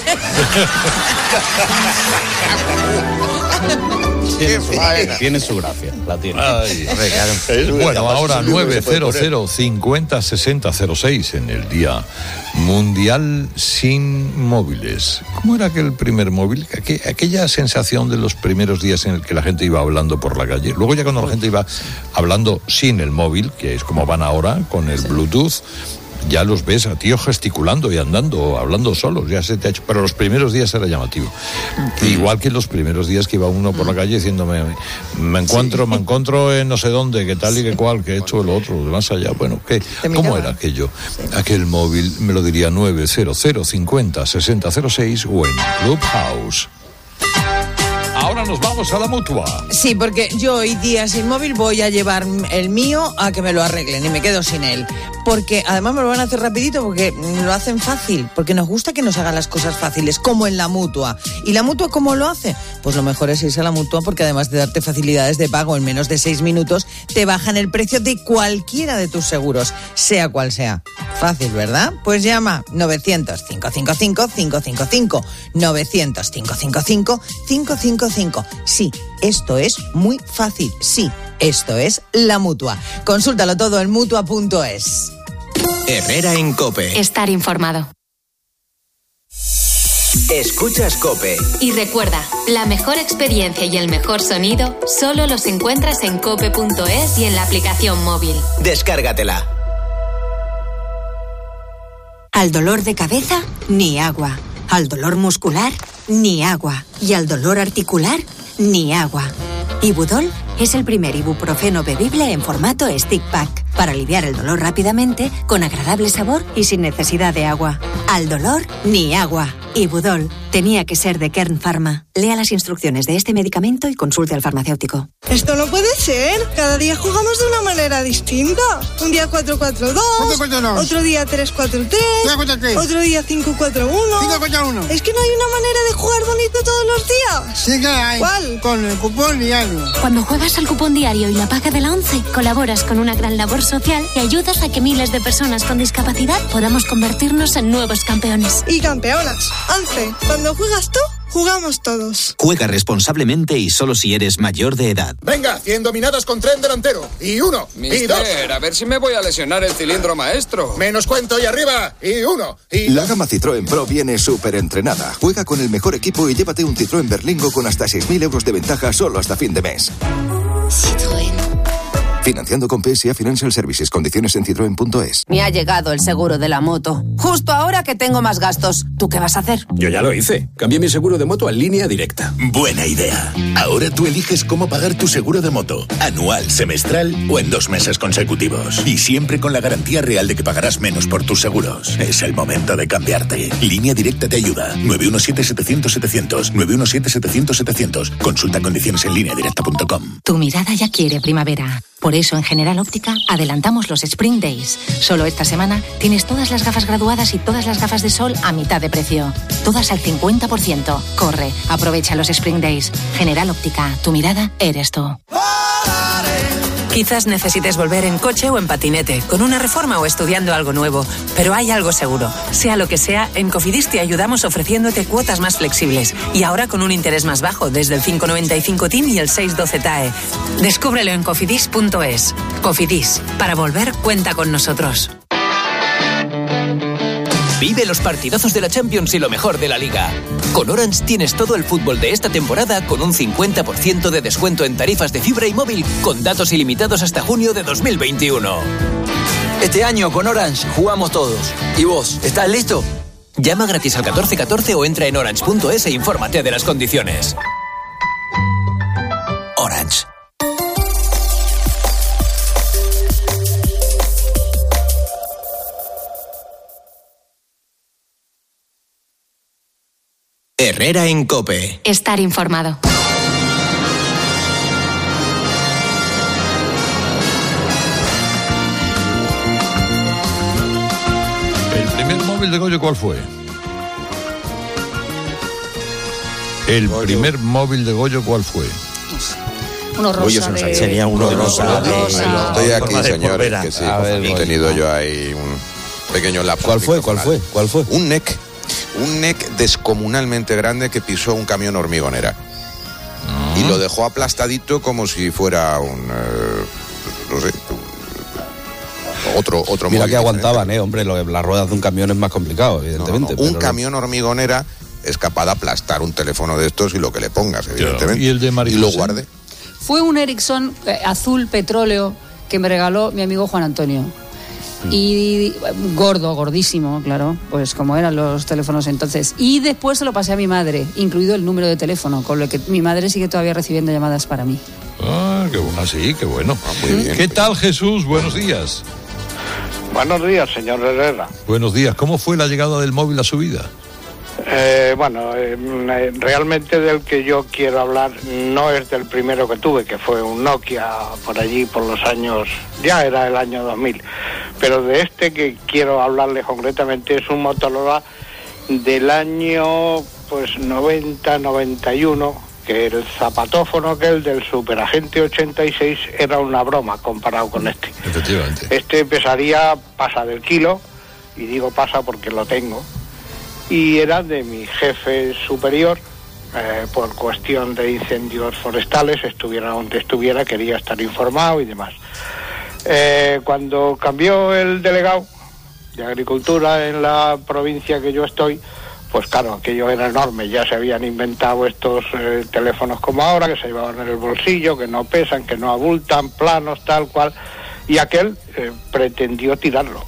Tiene su, tiene su gracia, la tiene. Ay, bueno, ahora nueve cero cero cincuenta sesenta cero seis en el Día Mundial Sin Móviles. ¿Cómo era aquel primer móvil? Aqu- aquella sensación de los primeros días en el que la gente iba hablando por la calle. Luego ya cuando la gente iba hablando sin el móvil, que es como van ahora, con el Bluetooth, ya los ves a tíos gesticulando y andando, hablando solos, ya se te ha hecho, pero los primeros días era llamativo. Mm. Igual que los primeros días que iba uno por la calle diciéndome, me encuentro, sí. me encuentro en no sé dónde, qué tal y qué cual, que esto, lo otro, más allá, bueno, ¿qué? ¿Cómo era aquello? Sí. Aquel móvil me lo diría nueve cero cero cincuenta sesenta cero seis o en Clubhouse. Ahora nos vamos a la Mutua. Sí, porque yo hoy día sin móvil voy a llevar el mío a que me lo arreglen y me quedo sin él. Porque además me lo van a hacer rapidito porque lo hacen fácil. Porque nos gusta que nos hagan las cosas fáciles, como en la Mutua. ¿Y la Mutua cómo lo hace? Pues lo mejor es irse a la Mutua porque además de darte facilidades de pago en menos de seis minutos, te bajan el precio de cualquiera de tus seguros, sea cual sea. Fácil, ¿verdad? Pues llama novecientos, cinco cinco cinco, cinco cinco cinco, novecientos, cinco cinco cinco, cinco cinco cinco. Sí, esto es muy fácil. Sí, esto es la Mutua. Consúltalo todo en mutua punto es. Herrera en COPE. Estar informado. Escuchas COPE. Y recuerda, la mejor experiencia y el mejor sonido solo los encuentras en cope punto es y en la aplicación móvil. Descárgatela. Al dolor de cabeza, ni agua. Al dolor muscular, ni agua. Y al dolor articular, ni agua. Ibudol es el primer ibuprofeno bebible en formato stick pack para aliviar el dolor rápidamente, con agradable sabor y sin necesidad de agua. Al dolor, ni agua. Ibudol tenía que ser de Kern Pharma. Lea las instrucciones de este medicamento y consulte al farmacéutico. Esto no puede ser. Cada día jugamos de una manera distinta. Un día cuatro cuatro dos, otro día tres cuatro tres, otro día cinco cuatro uno. Es que no hay una manera de jugar bonito todos los días. Sí que hay. ¿Cuál? Con el cupón diario. Cuando juegas al cupón diario y la paga de la ONCE, colaboras con una gran labor social y ayudas a que miles de personas con discapacidad podamos convertirnos en nuevos campeones. Y campeonas. ONCE, cuando juegas tú, jugamos todos. Juega responsablemente y solo si eres mayor de edad. Venga, cien dominadas con tren delantero. Y uno, Mister, y dos. A ver si me voy a lesionar el cilindro maestro. Menos cuento y arriba. Y uno, y La gama Citroën Pro viene súper entrenada. Juega con el mejor equipo y llévate un Citroën Berlingo con hasta seis mil euros de ventaja solo hasta fin de mes. Citroën. Financiando con P S A Financial Services. Condiciones en citroen punto es. Me ha llegado el seguro de la moto. Justo ahora que tengo más gastos. ¿Tú qué vas a hacer? Yo ya lo hice. Cambié mi seguro de moto a Línea Directa. Buena idea. Ahora tú eliges cómo pagar tu seguro de moto. Anual, semestral o en dos meses consecutivos. Y siempre con la garantía real de que pagarás menos por tus seguros. Es el momento de cambiarte. Línea Directa te ayuda. nueve uno siete, setecientos, setecientos. nueve uno siete, setecientos, setecientos. Consulta condiciones en línea directa punto com. Tu mirada ya quiere primavera. Por eso en General Óptica adelantamos los Spring Days. Solo esta semana tienes todas las gafas graduadas y todas las gafas de sol a mitad de precio. Todas al cincuenta por ciento. Corre, aprovecha los Spring Days. General Óptica, tu mirada eres tú. Quizás necesites volver en coche o en patinete, con una reforma o estudiando algo nuevo, pero hay algo seguro. Sea lo que sea, en Cofidis te ayudamos ofreciéndote cuotas más flexibles y ahora con un interés más bajo, desde el cinco coma noventa y cinco T I M y el seis coma doce T A E. Descúbrelo en cofidis punto es. Cofidis, para volver cuenta con nosotros. Vive los partidazos de la Champions y lo mejor de la Liga. Con Orange tienes todo el fútbol de esta temporada con un cincuenta por ciento de descuento en tarifas de fibra y móvil con datos ilimitados hasta junio de dos mil veintiuno. Este año con Orange jugamos todos. ¿Y vos, estás listo? Llama gratis al catorce catorce o entra en orange punto es e infórmate de las condiciones. Orange. Herrera en COPE. Estar informado. ¿El primer móvil de Goyo cuál fue? ¿El Goyo. primer móvil de Goyo cuál fue? Uno rosa de... Sería uno rosa. rosa. Estoy aquí, señores, que sí. Ver, he tenido yo ahí un pequeño lapso. ¿Cuál fue? ¿Cuál fue? ¿Cuál fue? Un N E C. Un N E C descomunalmente grande que pisó un camión hormigonera. Uh-huh. Y lo dejó aplastadito como si fuera un... Eh, no sé... Otro, otro Mira móvil que aguantaban, diferente. eh, hombre, lo de las ruedas de un camión es más complicado, evidentemente. No, no, un pero camión no... hormigonera es capaz de aplastar un teléfono de estos y lo que le pongas, evidentemente. ¿Y el de María Y lo guarde. Fue un Ericsson eh, azul petróleo que me regaló mi amigo Juan Antonio. Y gordo, gordísimo, claro, pues como eran los teléfonos entonces. Y después se lo pasé a mi madre, incluido el número de teléfono, con lo que mi madre sigue todavía recibiendo llamadas para mí. Ah, qué bueno, sí, qué bueno. Ah, muy bien. ¿Qué tal, Jesús? Buenos días. Buenos días, señor Herrera. Buenos días. ¿Cómo fue la llegada del móvil a su vida? Eh, bueno, eh, realmente del que yo quiero hablar no es del primero que tuve, que fue un Nokia por allí por los años, ya era el año dos mil, pero de este que quiero hablarle concretamente es un Motorola del año pues noventa, noventa y uno, que el zapatófono aquel del Superagente ochenta y seis era una broma comparado con este. Efectivamente. Este pesaría, pasa del kilo, y digo pasa porque lo tengo. Y era de mi jefe superior, eh, por cuestión de incendios forestales, estuviera donde estuviera, quería estar informado y demás. Eh, cuando cambió el delegado de Agricultura en la provincia que yo estoy, pues claro, aquello era enorme, ya se habían inventado estos eh, teléfonos como ahora, que se llevaban en el bolsillo, que no pesan, que no abultan, planos, tal cual, y aquel eh, pretendió tirarlo.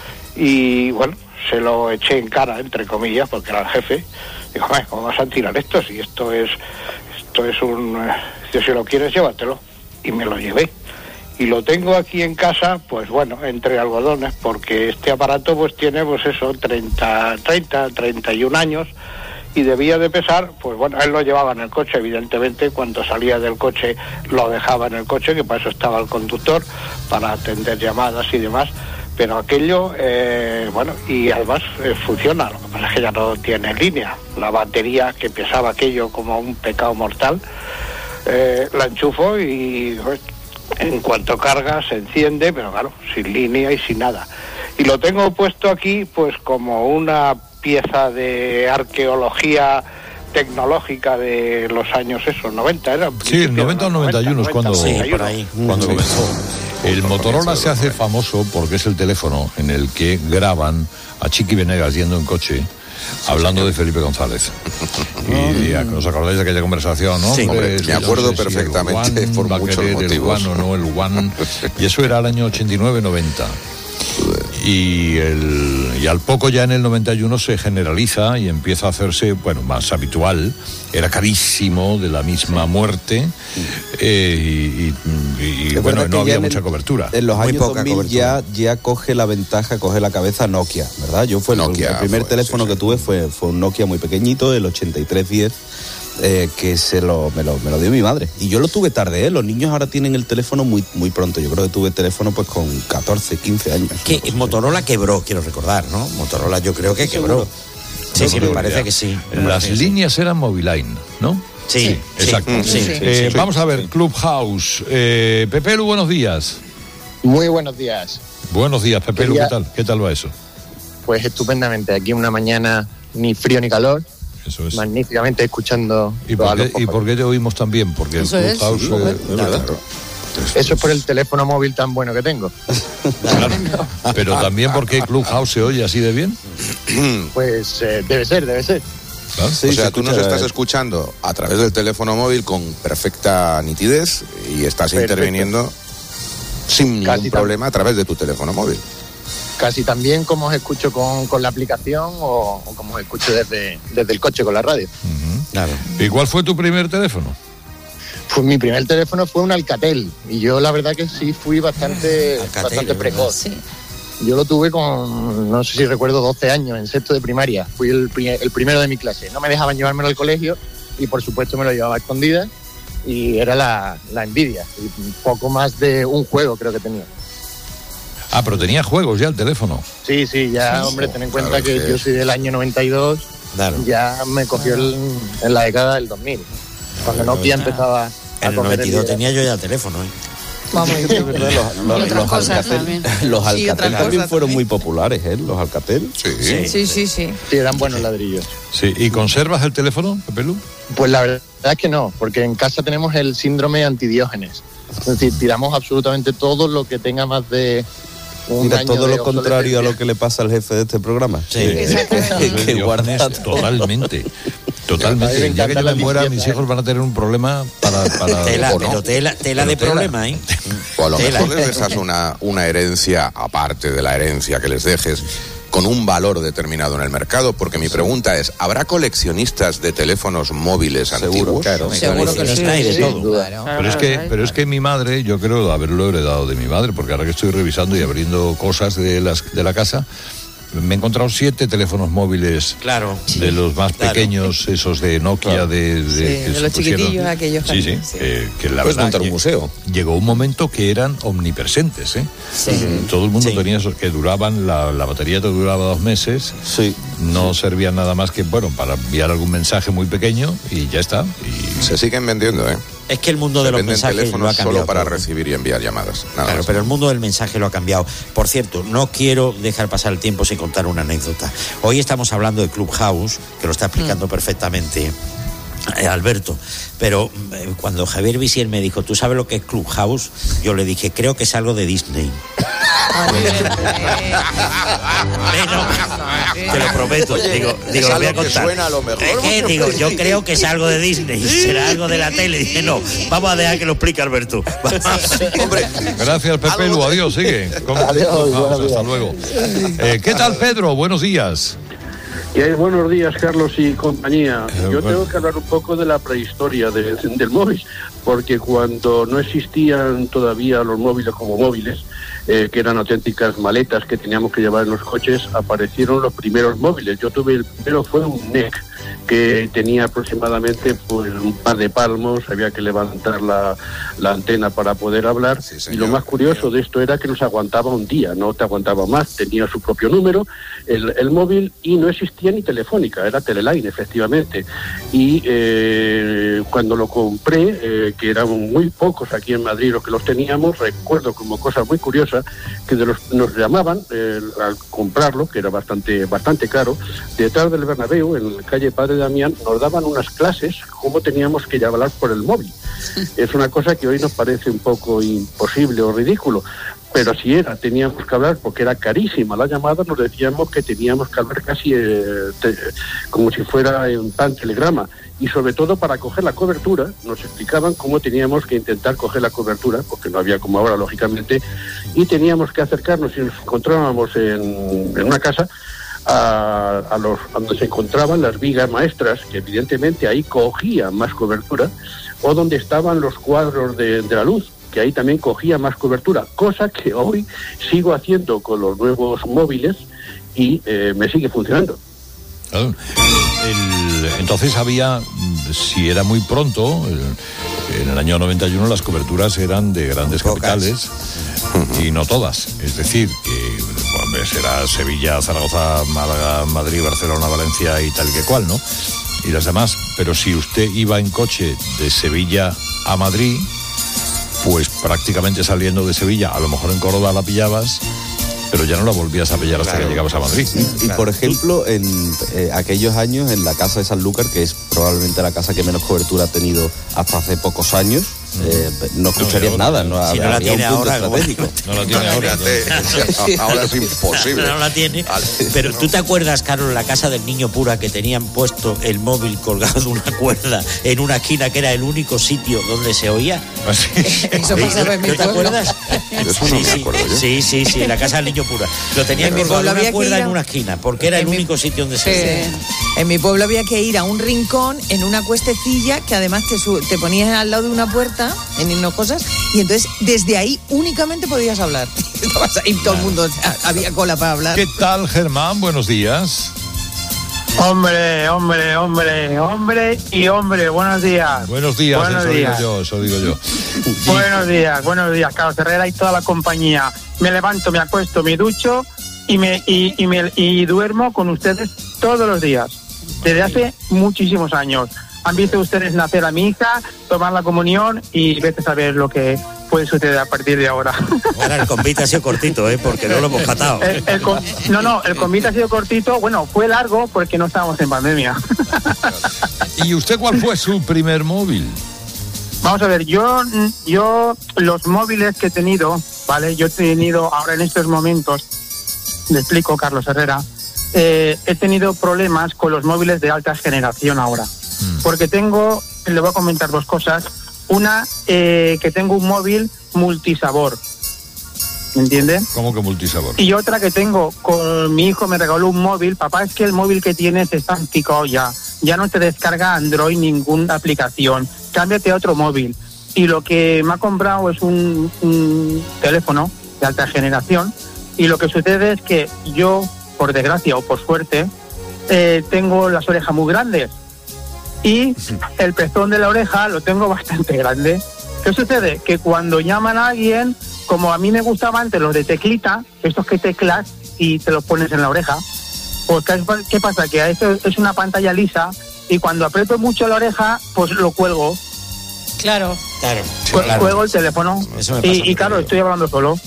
Y bueno, se lo eché en cara, entre comillas, porque era el jefe. Digo, ¿cómo vas a tirar esto? Si esto es, esto es un... Eh, si lo quieres, llévatelo. Y me lo llevé. Y lo tengo aquí en casa, pues bueno, entre algodones, porque este aparato pues tiene, pues eso, treinta, treinta, treinta y un años, y debía de pesar, pues bueno, él lo llevaba en el coche, evidentemente, cuando salía del coche lo dejaba en el coche, que para eso estaba el conductor, para atender llamadas y demás, pero aquello, eh, bueno, y además eh, funciona, lo que pasa es que ya no tiene línea, la batería que pesaba aquello como un pecado mortal, eh, la enchufo y... Pues, en cuanto carga se enciende, pero claro, sin línea y sin nada. Y lo tengo puesto aquí pues como una pieza de arqueología tecnológica de los años esos, noventa era. Sí, el noventa o noventa y uno es cuando, sí, por ahí. cuando sí. comenzó. El Motorola se hace famoso porque es el teléfono en el que graban a Chiqui Venegas yendo en coche, hablando de Felipe González. Y ¿os acordáis de aquella conversación, no? Sí, Pues, me acuerdo no sé perfectamente, si por muchos motivos. El One o no el One. Y eso era el año ochenta y nueve noventa. Y, el, y al poco ya en el noventa y uno se generaliza y empieza a hacerse, bueno, más habitual. Era carísimo, de la misma muerte, eh, y, y, y bueno, no había mucha el, cobertura. En los años dos mil ya, ya coge la ventaja, coge la cabeza Nokia, ¿verdad? Yo fue Nokia, el, el primer fue, teléfono sí, sí. que tuve fue, fue un Nokia muy pequeñito, el ochenta y tres diez. Eh, que se lo me, lo me lo dio mi madre. Y yo lo tuve tarde, ¿eh? Los niños ahora tienen el teléfono muy muy pronto. Yo creo que tuve teléfono pues con catorce, quince años. Que Motorola quebró, quiero recordar, ¿no? Motorola yo creo que ¿sí, quebró. Sí, sí, sí, me parece que sí. Las líneas sí. eran Moviline, ¿no? Sí, sí, exacto. Sí, sí, eh, sí, sí. Vamos a ver, Clubhouse. Eh, Pepelu, buenos días. Muy buenos días. Buenos días, Pepelu, Quería... ¿qué tal? ¿Qué tal va eso? Pues estupendamente. Aquí una mañana ni frío ni calor. Eso es. Magníficamente escuchando. ¿Y por, qué, ¿Y por qué te oímos tan bien? Porque eso el Clubhouse... Es, sí, eh, nada. Eso es por el teléfono móvil tan bueno que tengo. Claro. Pero también porque Clubhouse se oye así de bien. Pues eh, debe ser, debe ser. ¿Ah? Sí, o sea, tú nos estás escuchando a través del teléfono móvil con perfecta nitidez y estás Perfecto. interviniendo sin Casi ningún problema tan... a través de tu teléfono móvil. Casi tan bien como os escucho con, con la aplicación o, o como os escucho desde, desde el coche con la radio. Uh-huh. Claro. ¿Y cuál fue tu primer teléfono? Pues mi primer teléfono fue un Alcatel y yo la verdad que sí fui bastante, Alcatel, bastante precoz. Sí. Yo lo tuve con, no sé si recuerdo, doce años, en sexto de primaria. Fui el, el primero de mi clase. No me dejaban llevármelo al colegio y por supuesto me lo llevaba a escondidas y era la, la envidia. Y poco más de un juego creo que tenía. Ah, pero tenía juegos ya el teléfono. Sí, sí, ya, sí, hombre, ten en cuenta claro que, que yo soy del año noventa y dos, claro. Ya me cogió el, en la década del dos mil, cuando claro, Nokia empezaba a en el noventa y dos tenía yo ya teléfono, ¿eh? Vamos, sí, los, los, los Alcatel, los Alcatel sí, también fueron también. muy populares, ¿eh? Los Alcatel. Sí, sí, sí, sí. Sí, sí eran buenos ladrillos. Sí, ¿y conservas el teléfono, Pepelu? Pues la verdad es que no, porque en casa tenemos el síndrome antidiógenes. Es decir, tiramos absolutamente todo lo que tenga más de... Mira, todo lo contrario a lo que le pasa al jefe de este programa. Sí, que, que guarda totalmente. Totalmente. Ya que yo me muera, mis hijos van a tener un problema para... para tela, no. pero tela, tela pero de tela. problema, ¿eh? O a lo tela. mejor les dejas una, una herencia, aparte de la herencia que les dejes, con un valor determinado en el mercado, porque mi pregunta es, ¿habrá coleccionistas de teléfonos móviles seguro, antiguos? Claro, seguro que sí, hay de sí, todo. Claro. Pero es que, pero es que mi madre, yo creo haberlo heredado de mi madre, porque ahora que estoy revisando y abriendo cosas de las de la casa, me he encontrado siete teléfonos móviles, claro, de los más claro. pequeños, esos de Nokia, claro. de, de, sí, que de los chiquitillos aquellos. Sí, sí, sí. Eh, que la Puedes verdad montar un museo. Llegó un momento que eran omnipresentes, ¿eh? Sí. Todo el mundo sí. tenía esos que duraban, la, la batería te duraba dos meses, sí. no servían nada más que, bueno, para enviar algún mensaje muy pequeño y ya está. Y... se siguen vendiendo, ¿eh? Es que el mundo de los mensajes lo ha cambiado solo para todo. recibir y enviar llamadas. Nada claro, más. pero el mundo del mensaje lo ha cambiado. Por cierto, no quiero dejar pasar el tiempo sin contar una anécdota. Hoy estamos hablando de Clubhouse, que lo está explicando mm. perfectamente Eh, Alberto, pero eh, cuando Javier Visier me dijo, ¿tú sabes lo que es Clubhouse? Yo le dije, creo que es algo de Disney. Bueno, te lo prometo. Oye, digo, digo, lo voy a contar. Que suena a lo mejor. ¿Qué? Digo, yo creo que es algo de Disney. ¿Será algo de la tele? Dije, no, vamos a dejar que lo explique Alberto. Hombre. Gracias, Pepe Lu. Adiós, sigue. Adiós, hasta luego. Eh, ¿Qué tal, Pedro? Buenos días. Y hay buenos días, Carlos y compañía. Yo tengo que hablar un poco de la prehistoria de, del móvil, porque cuando no existían todavía los móviles como móviles, eh, que eran auténticas maletas que teníamos que llevar en los coches, aparecieron los primeros móviles. Yo tuve el primero, fue un N E C, que tenía aproximadamente pues un par de palmos, había que levantar la, la antena para poder hablar, sí, y lo más curioso de esto era que nos aguantaba un día, no te aguantaba más, tenía su propio número, el, el móvil, y no existía ni telefónica, era Teleline, efectivamente, y eh, cuando lo compré, eh, que eran muy pocos aquí en Madrid los que los teníamos, recuerdo como cosa muy curiosa, que de los, nos llamaban eh, al comprarlo, que era bastante, bastante caro, detrás del Bernabéu, en la calle Padre Damián, nos daban unas clases cómo teníamos que hablar por el móvil. Es una cosa que hoy nos parece un poco imposible o ridículo, pero si era, teníamos que hablar porque era carísima la llamada, nos decíamos que teníamos que hablar casi eh, te, como si fuera un pan telegrama, y sobre todo para coger la cobertura, nos explicaban cómo teníamos que intentar coger la cobertura, porque no había como ahora, lógicamente, y teníamos que acercarnos, si nos encontrábamos en, en una casa, A, a los donde se encontraban las vigas maestras, que evidentemente ahí cogía más cobertura, o donde estaban los cuadros de, de la luz, que ahí también cogía más cobertura, cosa que hoy sigo haciendo con los nuevos móviles y eh, me sigue funcionando. El, entonces había, si era muy pronto, el, en el año noventa y uno las coberturas eran de grandes Pocas. capitales y no todas, es decir, que bueno, será Sevilla, Zaragoza, Málaga, Madrid, Barcelona, Valencia y tal y que cual, ¿no? Y las demás, pero si usted iba en coche de Sevilla a Madrid, pues prácticamente saliendo de Sevilla, a lo mejor en Córdoba la pillabas, pero ya no la volvías a pillar hasta claro. que llegabas a Madrid. Y, y claro. por ejemplo, en eh, aquellos años, en la casa de Sanlúcar, que es probablemente la casa que menos cobertura ha tenido hasta hace pocos años, eh, no escucharías no, nada, no, si habría no la tiene un punto ahora, estratégico. No la tiene ahora. No. Ahora es imposible. No, no la tiene. Pero ¿tú te acuerdas, Carlos, la casa del niño Pura, que tenían puesto el móvil colgado de una cuerda en una esquina, que era el único sitio donde se oía? Eso pasaba en mi pueblo. ¿Te acuerdas? Eso no me acuerdo yo. Sí, sí, sí, la casa del niño Pura. Lo tenían colgado de una cuerda en una esquina, porque era el único sitio donde se oía. En mi pueblo había que ir a un rincón en una cuestecilla que además te, te ponías al lado de una puerta en unas cosas, y entonces desde ahí únicamente podías hablar. Estabas ahí, todo el mundo, había cola para hablar. ¿Qué tal, Germán? Buenos días. Hombre, hombre, hombre, hombre y hombre, buenos días. Buenos días, buenos eso días. digo yo, eso digo yo. Buenos días, buenos días, Carlos Herrera y toda la compañía. Me levanto, me acuesto, me ducho y me y, y me y duermo con ustedes todos los días, desde hace muchísimos años. Han visto ustedes nacer a mi hija, tomar la comunión y vete a saber lo que puede suceder a partir de ahora. Ahora el convite ha sido cortito, ¿eh? Porque no lo hemos catado. El, el, no, no, el convite ha sido cortito, bueno, fue largo porque no estábamos en pandemia. ¿Y usted cuál fue su primer móvil? Vamos a ver, yo, yo los móviles que he tenido, ¿vale? Yo he tenido ahora en estos momentos, le explico, Carlos Herrera, eh, he tenido problemas con los móviles de alta generación ahora. Porque tengo, le voy a comentar dos cosas. Una, eh, que tengo un móvil multisabor. ¿Me entiende? ¿Cómo que multisabor? Y otra que tengo, con mi hijo me regaló un móvil. Papá, es que el móvil que tienes está anticuado ya. Ya no te descarga Android ninguna aplicación. Cámbiate a otro móvil. Y lo que me ha comprado es un, un teléfono de alta generación. Y lo que sucede es que yo, por desgracia o por suerte, eh, tengo las orejas muy grandes. Y el pezón de la oreja lo tengo bastante grande. ¿Qué sucede? Que cuando llaman a alguien, como a mí me gustaban antes los de teclita, estos que teclas y te los pones en la oreja, pues ¿qué pasa? Que esto es una pantalla lisa y cuando aprieto mucho la oreja, pues lo cuelgo. Claro. Claro. Cu- claro. Cuelgo el teléfono. Y, y claro, estoy hablando solo.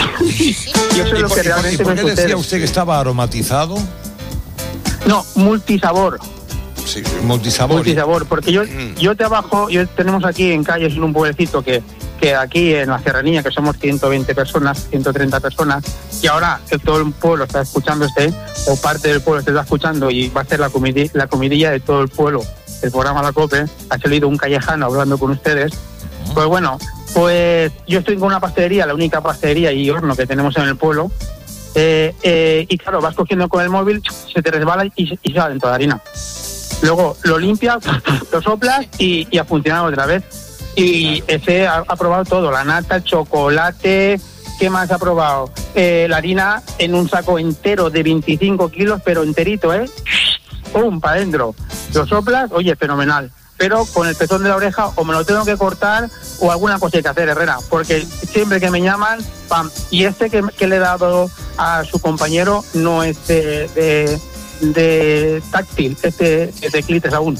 Y eso es lo que realmente ¿Y por me qué decía sucede. usted que estaba aromatizado? No, multisabor. Sí, sí. Multisabor. Multisabor, porque yo, mm. yo trabajo, yo tenemos aquí en Calles, en un pueblecito que, que aquí en la Serranía, que somos ciento veinte personas, ciento treinta personas, y ahora que todo el pueblo está escuchando este, o parte del pueblo está escuchando, y va a ser la, comidi- la comidilla de todo el pueblo, el programa La Cope, ha salido un callejano hablando con ustedes. Pues bueno, pues yo estoy con una pastelería, la única pastelería y horno que tenemos en el pueblo, eh, eh, y claro, vas cogiendo con el móvil, se te resbala y, y se va dentro de harina. Luego lo limpias, lo soplas y, y a funcionar otra vez. Y ese ha, ha probado todo, la nata, el chocolate, ¿qué más ha probado? Eh, la harina en un saco entero de veinticinco kilos, pero enterito, ¿eh? ¡Pum! Para adentro. Lo soplas, oye, fenomenal. Pero con el pezón de la oreja o me lo tengo que cortar o alguna cosa hay que hacer, Herrera. Porque siempre que me llaman, ¡pam! Y este que, que le he dado a su compañero no es de... de de táctil, este de teclitas aún.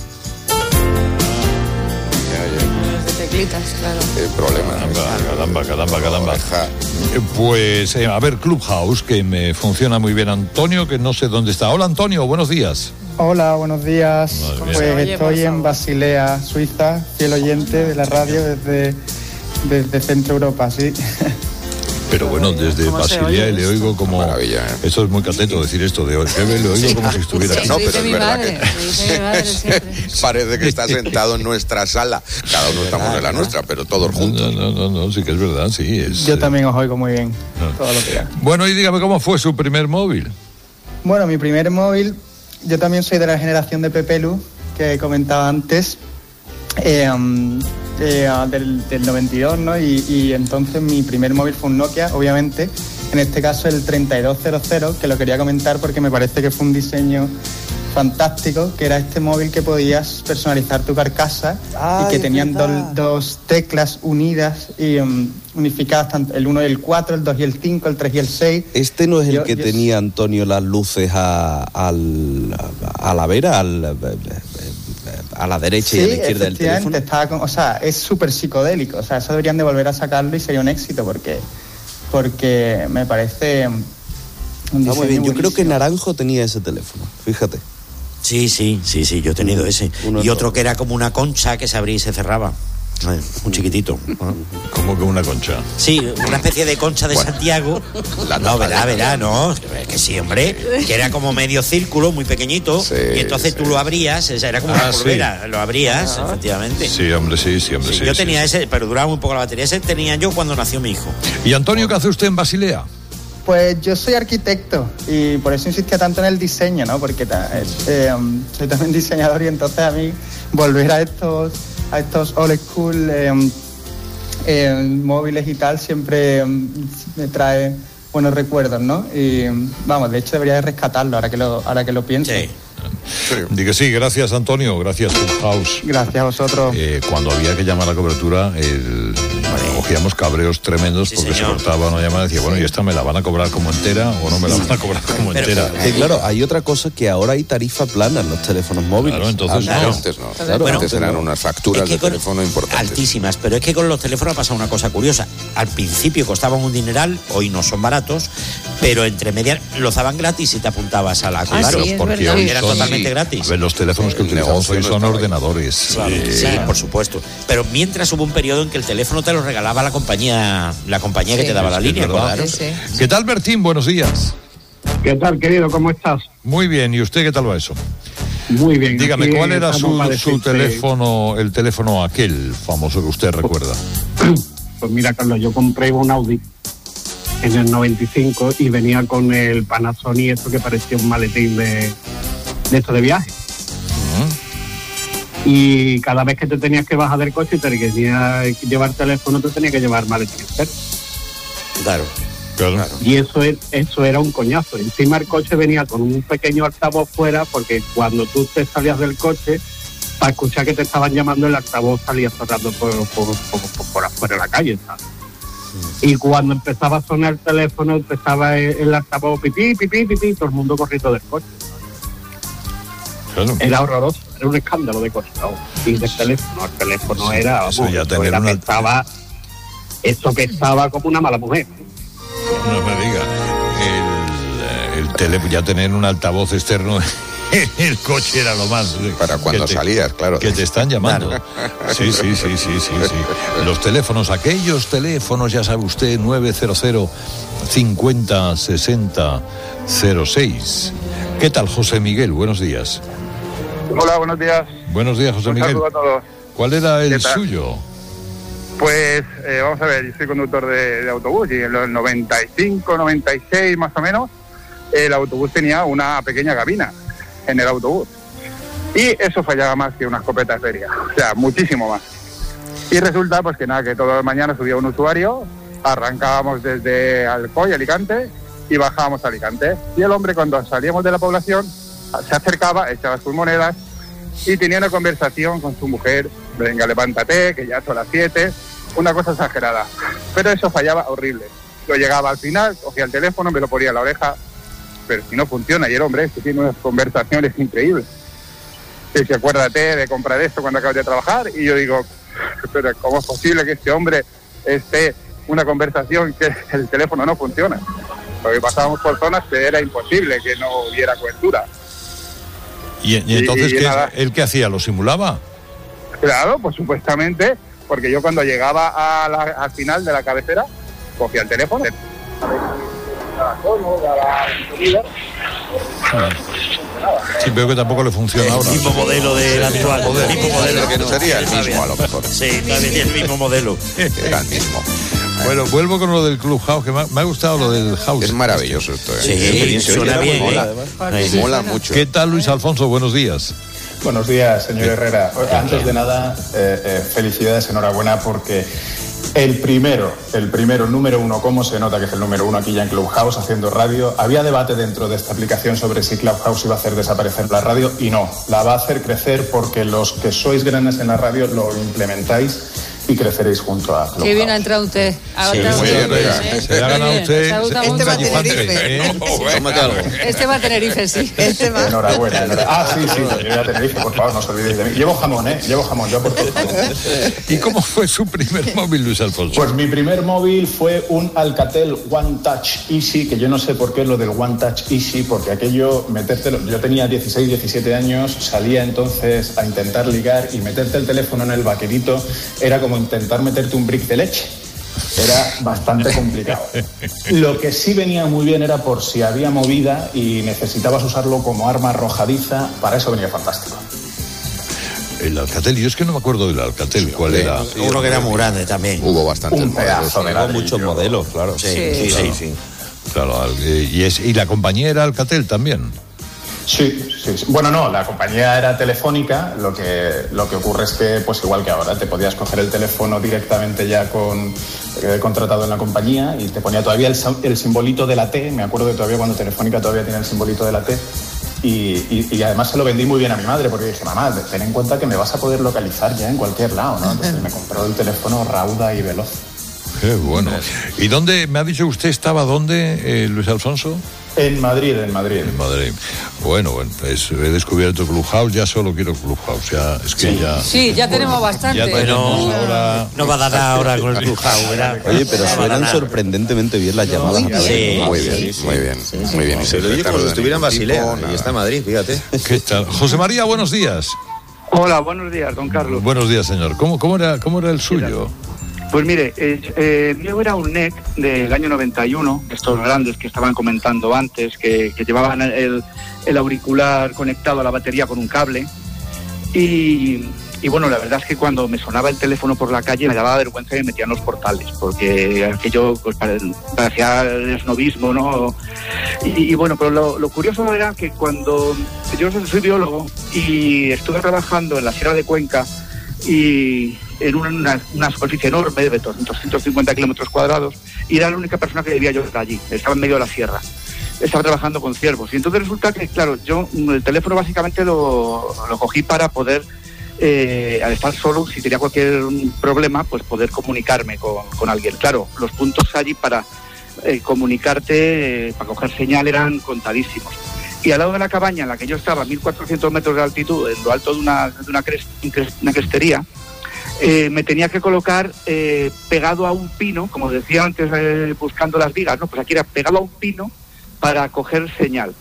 De teclitas, claro. El problema. Caramba, caramba, caramba. Pues, eh, a ver, Clubhouse, que me funciona muy bien. Antonio, que no sé dónde está. Hola, Antonio, buenos días. Hola, buenos días. Pues Oye, estoy en Basilea, Suiza, fiel oyente de la radio desde, desde Centro Europa, sí. Pero bueno, desde Basilea y le oigo como... Maravilla, ¿eh? Esto es muy cateto decir esto de hoy. Le oigo sí, como si estuviera aquí. No, pero es verdad que... Parece que está sentado en nuestra sala. Cada uno estamos en la nuestra, pero todos juntos. No, no, no, no, sí que es verdad, sí. Es, Yo también os oigo muy bien, no. todos los días. Bueno, y dígame, ¿cómo fue su primer móvil? Bueno, mi primer móvil, yo también soy de la generación de Pepelu, que comentaba antes. Eh, um, Eh, del, del noventa y dos, ¿no? Y, y entonces mi primer móvil fue un Nokia, obviamente, en este caso el treinta y dos cero cero, que lo quería comentar porque me parece que fue un diseño fantástico, que era este móvil que podías personalizar tu carcasa. Ay, y que tenían do, dos teclas unidas y um, unificadas, tanto el uno y el cuatro, el dos y el cinco, el tres y el seis. Este no es el yo, que yo... tenía, Antonio, las luces a, al, a la vera, al... a la derecha sí, y a la izquierda del teléfono. Estaba con, o sea, es súper psicodélico. O sea, eso deberían de volver a sacarlo y sería un éxito porque, porque me parece un Está muy bien. Yo buenísimo. Creo que Naranjo tenía ese teléfono, fíjate. Sí, sí, sí, sí, yo he tenido ese. Uno y otro todo. Que era como una concha que se abría y se cerraba. Un chiquitito. ¿Cómo que una concha? Sí, una especie de concha de bueno, Santiago. La no, verá, verá, no. Que sí, hombre. Que era como medio círculo, muy pequeñito. Sí, y entonces sí. Tú lo abrías, era como ah, una polvera. Sí. Lo abrías, ah, efectivamente. Sí, hombre, sí, sí, hombre, sí. sí yo sí, tenía sí. ese, pero duraba muy poco la batería. Ese tenía yo cuando nació mi hijo. ¿Y Antonio, qué hace usted en Basilea? Pues yo soy arquitecto y por eso insistía tanto en el diseño, ¿no? Porque eh, soy también diseñador y entonces a mí volver a estos a estos old school eh, eh, móviles y tal siempre eh, me trae buenos recuerdos, ¿no? Y vamos, de hecho debería de rescatarlo ahora que lo ahora que lo pienso. Sí. Sí. Digo sí, gracias Antonio, gracias Clubhouse. Gracias a vosotros. Eh, cuando había que llamar a la cobertura, el, bueno, cogíamos cabreos tremendos sí, porque señor. Se cortaba una llamada y decía, bueno, ¿y esta me la van a cobrar como entera o no me la van a cobrar como pero, entera? Eh, claro, hay otra cosa que ahora hay tarifa plana en los teléfonos móviles. Claro, entonces ah, no. Antes no. Claro, bueno, antes eran unas facturas es que de teléfono importantes. Altísimas, pero es que con los teléfonos ha pasado una cosa curiosa. Al principio costaban un dineral, hoy no son baratos, pero entre medias los daban gratis y te apuntabas a la ah, claro, sí, porque hoy eran son, totalmente gratis. A ver, los teléfonos que utilizamos hoy son ordenadores. Claro, eh, sí, por supuesto. Pero mientras hubo un periodo en que el teléfono te lo regalaba la compañía, la compañía sí, que te daba la línea, claro. Sí, sí. ¿Qué tal, Bertín? Buenos días. ¿Qué tal, querido? ¿Cómo estás? Muy bien. ¿Y usted qué tal va eso? Muy bien. Dígame, ¿cuál era su, su teléfono, el teléfono aquel famoso que usted recuerda? Pues mira, Carlos, yo compré un Audi en el noventa y cinco y venía con el Panasonic, esto que parecía un maletín de, de esto de viaje. Uh-huh. Y cada vez que te tenías que bajar del coche y te tenías que llevar teléfono, te tenías que llevar maletín entero. Claro. Claro. Y eso, es, eso era un coñazo. Encima el coche venía con un pequeño altavoz fuera, porque cuando tú te salías del coche, para escuchar que te estaban llamando, el altavoz salía sonando por, por, por, por, por afuera de la calle, ¿sabes? Y cuando empezaba a sonar el teléfono, empezaba el, el altavoz pipí, pipí, pipí, todo el mundo corriendo del coche. Claro. Era horroroso, era un escándalo de coche, ¿no? Y del teléfono, el teléfono sí, era, eso vamos, ya eso, tener era una... que estaba, eso que estaba como una mala mujer. No me diga, el, el tele, ya tener un altavoz externo el coche era lo más. Para cuando te, salías, claro. Que te están llamando. Claro. Sí, sí, sí, sí, sí, sí. Los teléfonos, aquellos teléfonos, ya sabe usted, nueve cero cero, cincuenta, sesenta, cero seis. ¿Qué tal, José Miguel? Buenos días. Hola, buenos días. Buenos días, José Un Miguel. saludo a todos. ¿Cuál era el suyo? Pues, eh, vamos a ver, yo soy conductor de, de autobús y en los noventa y cinco, noventa y seis más o menos, el autobús tenía una pequeña cabina en el autobús. Y eso fallaba más que una escopeta de feria, o sea, muchísimo más. Y resulta, pues que nada, que todas las mañanas subía un usuario, arrancábamos desde Alcoy, Alicante, y bajábamos a Alicante. Y el hombre, cuando salíamos de la población, se acercaba, echaba sus monedas y tenía una conversación con su mujer. Venga, levántate, que ya son las siete. Una cosa exagerada. Pero eso fallaba horrible. Yo llegaba al final, cogía el teléfono, me lo ponía en la oreja. Pero si no funciona, y el hombre este tiene unas conversaciones increíbles. Que si acuérdate de comprar esto cuando acabas de trabajar. Y yo digo, pero ¿cómo es posible que este hombre esté una conversación que el teléfono no funciona? Porque pasábamos por zonas que era imposible que no hubiera cobertura. ¿Y, y entonces y, y ¿qué, él qué hacía? ¿Lo simulaba? Claro, pues supuestamente, porque yo cuando llegaba a la, al final de la cabecera, cogía el teléfono. Sí, veo que tampoco le funciona el ahora. El mismo modelo del actual. El mismo modelo que no sería el mismo, a lo mejor. Sí, también el mismo modelo. Era el mismo. Bueno, vuelvo con lo del Clubhouse, que me ha, me ha gustado lo del house. Es maravilloso esto, ¿eh? Sí, sí, suena bien, mola, ¿eh? Sí, mola mucho. ¿Qué tal, Luis Alfonso? Buenos días. Buenos días, señor Herrera. Antes de nada, eh, eh, felicidades, enhorabuena, porque el primero, el primero, número uno, ¿cómo se nota que es el número uno aquí ya en Clubhouse haciendo radio? Había debate dentro de esta aplicación sobre si Clubhouse iba a hacer desaparecer la radio y no, la va a hacer crecer porque los que sois grandes en la radio lo implementáis y creceréis junto a Clubhouse. Qué bien ha entrado usted. Sí, muy bien, ¿eh? Se ha ganado usted. Este va a Tenerife. ¿eh? Tómate algo. Este va a Tenerife, sí. Este va. Enhorabuena, enhorabuena. Ah, sí, sí, yo voy a Tenerife, por favor, no os olvidéis de mí. Llevo jamón, ¿eh? Llevo jamón, yo aporto jamón. ¿Y cómo fue su primer móvil, Luis Alfonso? Pues mi primer móvil fue un Alcatel One Touch Easy, que yo no sé por qué es lo del One Touch Easy, porque aquello, metértelo, yo tenía dieciséis, diecisiete años, salía entonces a intentar ligar y meterte el teléfono en el vaquerito era como intentar meterte un brick de leche. Era bastante complicado. Lo que sí venía muy bien era por si había movida y necesitabas usarlo como arma arrojadiza, para eso venía fantástico. El Alcatel, yo es que no me acuerdo del Alcatel, ¿cuál sí, era? Sí, uno que era muy grande también. Hubo bastantes un pedazo modelos. de Hubo muchos modelos, claro. Sí, sí, sí. Claro, sí, sí. claro y, es, y la compañía era Alcatel también. Sí, sí, sí. Bueno, no, la compañía era Telefónica, lo que, lo que ocurre es que, pues igual que ahora, te podías coger el teléfono directamente ya con eh, contratado en la compañía y te ponía todavía el, el simbolito de la T, me acuerdo de todavía cuando Telefónica todavía tenía el simbolito de la T, y, y, y además se lo vendí muy bien a mi madre, porque dije, mamá, ten en cuenta que me vas a poder localizar ya en cualquier lado, ¿no? Entonces me compró el teléfono rauda y veloz. Qué bueno. ¿Y dónde, me ha dicho usted, estaba dónde, eh, Luis Alfonso? En Madrid, en Madrid. En Madrid. Bueno, bueno, pues he descubierto Clubhouse, ya solo quiero Clubhouse, ya es que sí. ya... Sí, ya tenemos bastante. Ya tenemos bueno, ahora... No va a dar ahora con el Clubhouse, ¿verdad? Oye, pero suenan sorprendentemente bien las llamadas. Sí, muy bien, muy bien, muy bien. Se lo oye como si estuviera en Basilea y está en Madrid, fíjate. ¿Qué tal? José María, buenos días. Hola, buenos días, don Carlos. Buenos días, señor. ¿Cómo, cómo, era, cómo era el suyo? Pues mire, eh, eh, mío era un N E C del año noventa y uno, estos grandes que estaban comentando antes, que, que llevaban el, el auricular conectado a la batería con un cable. Y, y bueno, la verdad es que cuando me sonaba el teléfono por la calle me daba vergüenza y me metía en los portales, porque aquello pues, parecía esnovismo, ¿no? Y, y bueno, pero lo, lo curioso era que cuando yo soy biólogo y estuve trabajando en la Sierra de Cuenca, y en una, una superficie enorme de doscientos cincuenta kilómetros cuadrados, y era la única persona que debía yo estar allí. Estaba en medio de la sierra, estaba trabajando con ciervos, y entonces resulta que, claro, yo el teléfono básicamente lo, lo cogí para poder, eh, al estar solo, si tenía cualquier problema, pues poder comunicarme con, con alguien. Claro, los puntos allí para eh, comunicarte, eh, para coger señal, eran contadísimos. Y al lado de la cabaña en la que yo estaba, a mil cuatrocientos metros de altitud, en lo alto de una, de una, crest, una crestería, eh, me tenía que colocar eh, pegado a un pino, como decía antes, eh, buscando las vigas, ¿no? Pues aquí era pegado a un pino para coger señal.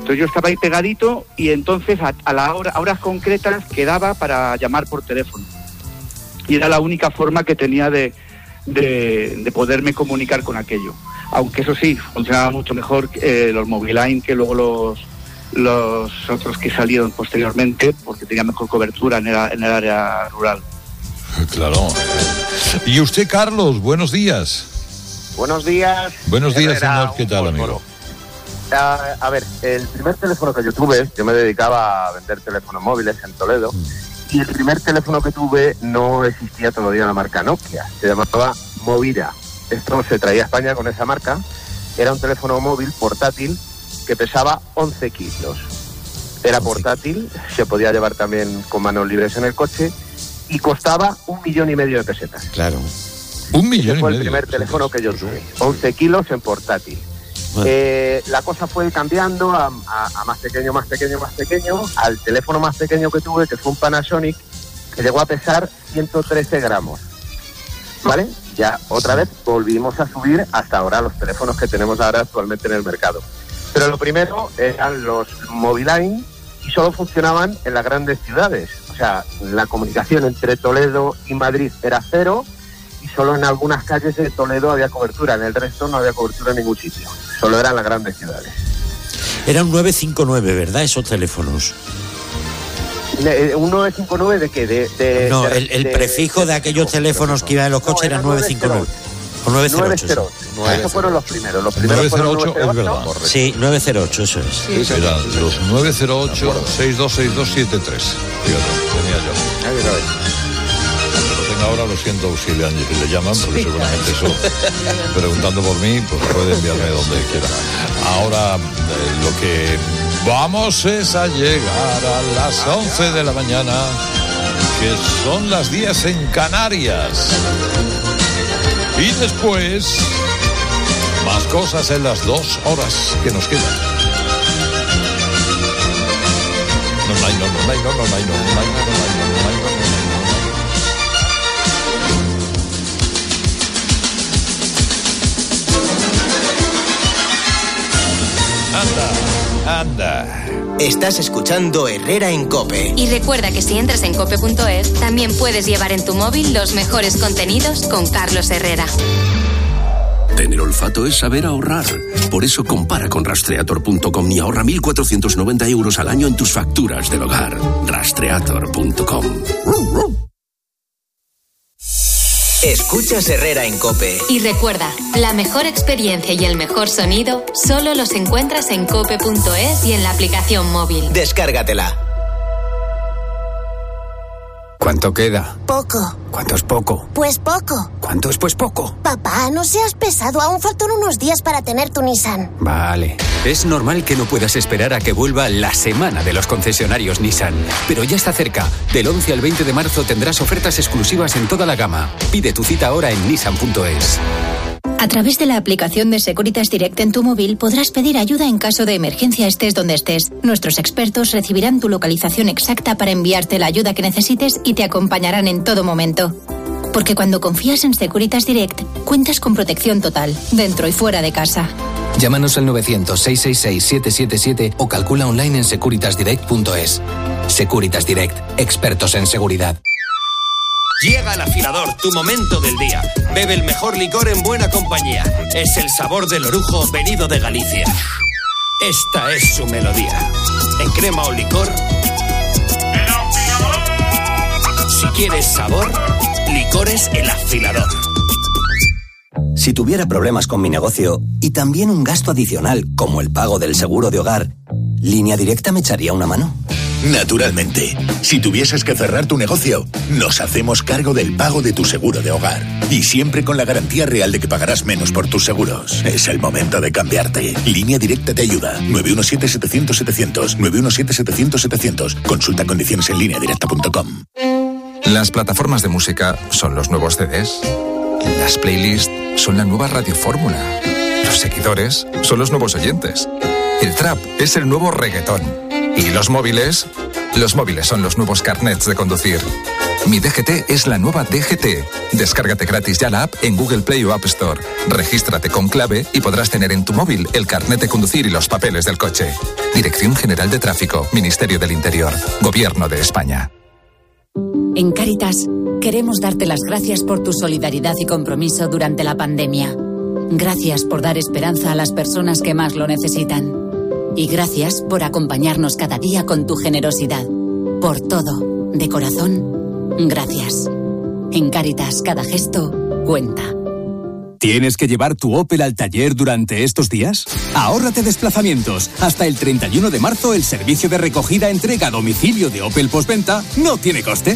Entonces yo estaba ahí pegadito y entonces a, a, la hora, a horas concretas quedaba para llamar por teléfono. Y era la única forma que tenía de, de, de poderme comunicar con aquello. Aunque eso sí, funcionaba mucho mejor eh, los Moviline que luego los, los otros que salieron posteriormente, porque tenía mejor cobertura en el, en el área rural. Claro. Y usted, Carlos, buenos días. Buenos días. Buenos días, señor. ¿Qué tal, amigo? A, a ver, el primer teléfono que yo tuve, yo me dedicaba a vender teléfonos móviles en Toledo, mm. y el primer teléfono que tuve no existía todavía la marca Nokia, se llamaba Movira. Esto se traía a España con esa marca, era un teléfono móvil portátil que pesaba once kilos. Era portátil, se podía llevar también con manos libres en el coche y costaba un millón y medio de pesetas. Claro. Un millón Ese y fue medio. el primer teléfono que yo tuve, once kilos en portátil. Bueno. Eh, la cosa fue cambiando a, a, a más pequeño, más pequeño, más pequeño, al teléfono más pequeño que tuve, que fue un Panasonic, que llegó a pesar ciento trece gramos. ¿Vale? Ya otra vez volvimos a subir hasta ahora los teléfonos que tenemos ahora actualmente en el mercado. Pero lo primero eran los Moviline y solo funcionaban en las grandes ciudades. O sea, la comunicación entre Toledo y Madrid era cero y solo en algunas calles de Toledo había cobertura. En el resto no había cobertura en ningún sitio. Solo eran las grandes ciudades. Eran nueve cinco nueve, ¿verdad? Esos teléfonos. ¿Un nueve cinco nueve de qué? De, de, no, de, el, el de, prefijo de aquellos de, teléfonos que iban en los coches no, era nueve cinco nueve. O nueve cero ocho. nueve cero ocho. Esos fueron los primeros. Los primeros nueve cero ocho es verdad. Sí, nueve cero ocho, eso es. Sí, sí, Mira, sí, los nueve cero ocho, seis dos seis dos siete tres. Fíjate, tenía yo. Ahí lo ves. Cuando lo tenga ahora, lo siento si le, le llaman, porque sí. seguramente eso, preguntando por mí, pues puede enviarme donde quiera. Ahora, eh, lo que vamos es a llegar a las once de la mañana, que son las diez en Canarias. Y después, más cosas en las dos horas que nos quedan. No, no, no, no, no, no, no, no, no, no, no. Anda, anda. Estás escuchando Herrera en COPE. Y recuerda que si entras en cope punto es, también puedes llevar en tu móvil los mejores contenidos con Carlos Herrera. Tener olfato es saber ahorrar. Por eso compara con rastreator punto com y ahorra mil cuatrocientos noventa euros al año en tus facturas del hogar. rastreator punto com. Escuchas Herrera en COPE. Y recuerda, la mejor experiencia y el mejor sonido solo los encuentras en cope punto es y en la aplicación móvil. Descárgatela. ¿Cuánto queda? Poco. ¿Cuánto es poco? Pues poco. ¿Cuánto es pues poco? Papá, no seas pesado, aún faltan unos días para tener tu Nissan. Vale. Es normal que no puedas esperar a que vuelva la semana de los concesionarios Nissan. Pero ya está cerca. Del once al veinte de marzo tendrás ofertas exclusivas en toda la gama. Pide tu cita ahora en nissan punto es. A través de la aplicación de Securitas Direct en tu móvil podrás pedir ayuda en caso de emergencia estés donde estés. Nuestros expertos recibirán tu localización exacta para enviarte la ayuda que necesites y te acompañarán en todo momento. Porque cuando confías en Securitas Direct, cuentas con protección total, dentro y fuera de casa. Llámanos al novecientos, seiscientos sesenta y seis, siete siete siete o calcula online en securitas direct punto es. Securitas Direct, expertos en seguridad. Llega el afilador, tu momento del día. Bebe el mejor licor en buena compañía. Es el sabor del orujo venido de Galicia. Esta es su melodía. En crema o licor. ¡El afilador! Si quieres sabor, licores El Afilador. Si tuviera problemas con mi negocio y también un gasto adicional como el pago del seguro de hogar, ¿Línea Directa me echaría una mano? Naturalmente. Si tuvieses que cerrar tu negocio, nos hacemos cargo del pago de tu seguro de hogar. Y siempre con la garantía real de que pagarás menos por tus seguros. Es el momento de cambiarte. Línea Directa te ayuda. nueve uno siete, setecientos, setecientos. nueve uno siete, setecientos, setecientos. Consulta condiciones en línea directa punto com. Las plataformas de música son los nuevos C Ds. Las playlists son la nueva radiofórmula. Los seguidores son los nuevos oyentes. El trap es el nuevo reggaetón. ¿Y los móviles? Los móviles son los nuevos carnets de conducir. Mi D G T es la nueva D G T. Descárgate gratis ya la app en Google Play o App Store. Regístrate con clave y podrás tener en tu móvil el carnet de conducir y los papeles del coche. Dirección General de Tráfico, Ministerio del Interior, Gobierno de España. En Cáritas queremos darte las gracias por tu solidaridad y compromiso durante la pandemia. Gracias por dar esperanza a las personas que más lo necesitan. Y gracias por acompañarnos cada día con tu generosidad. Por todo, de corazón, gracias. En Cáritas cada gesto cuenta. ¿Tienes que llevar tu Opel al taller durante estos días? Ahórrate desplazamientos. Hasta el treinta y uno de marzo el servicio de recogida, entrega a domicilio de Opel Postventa no tiene coste.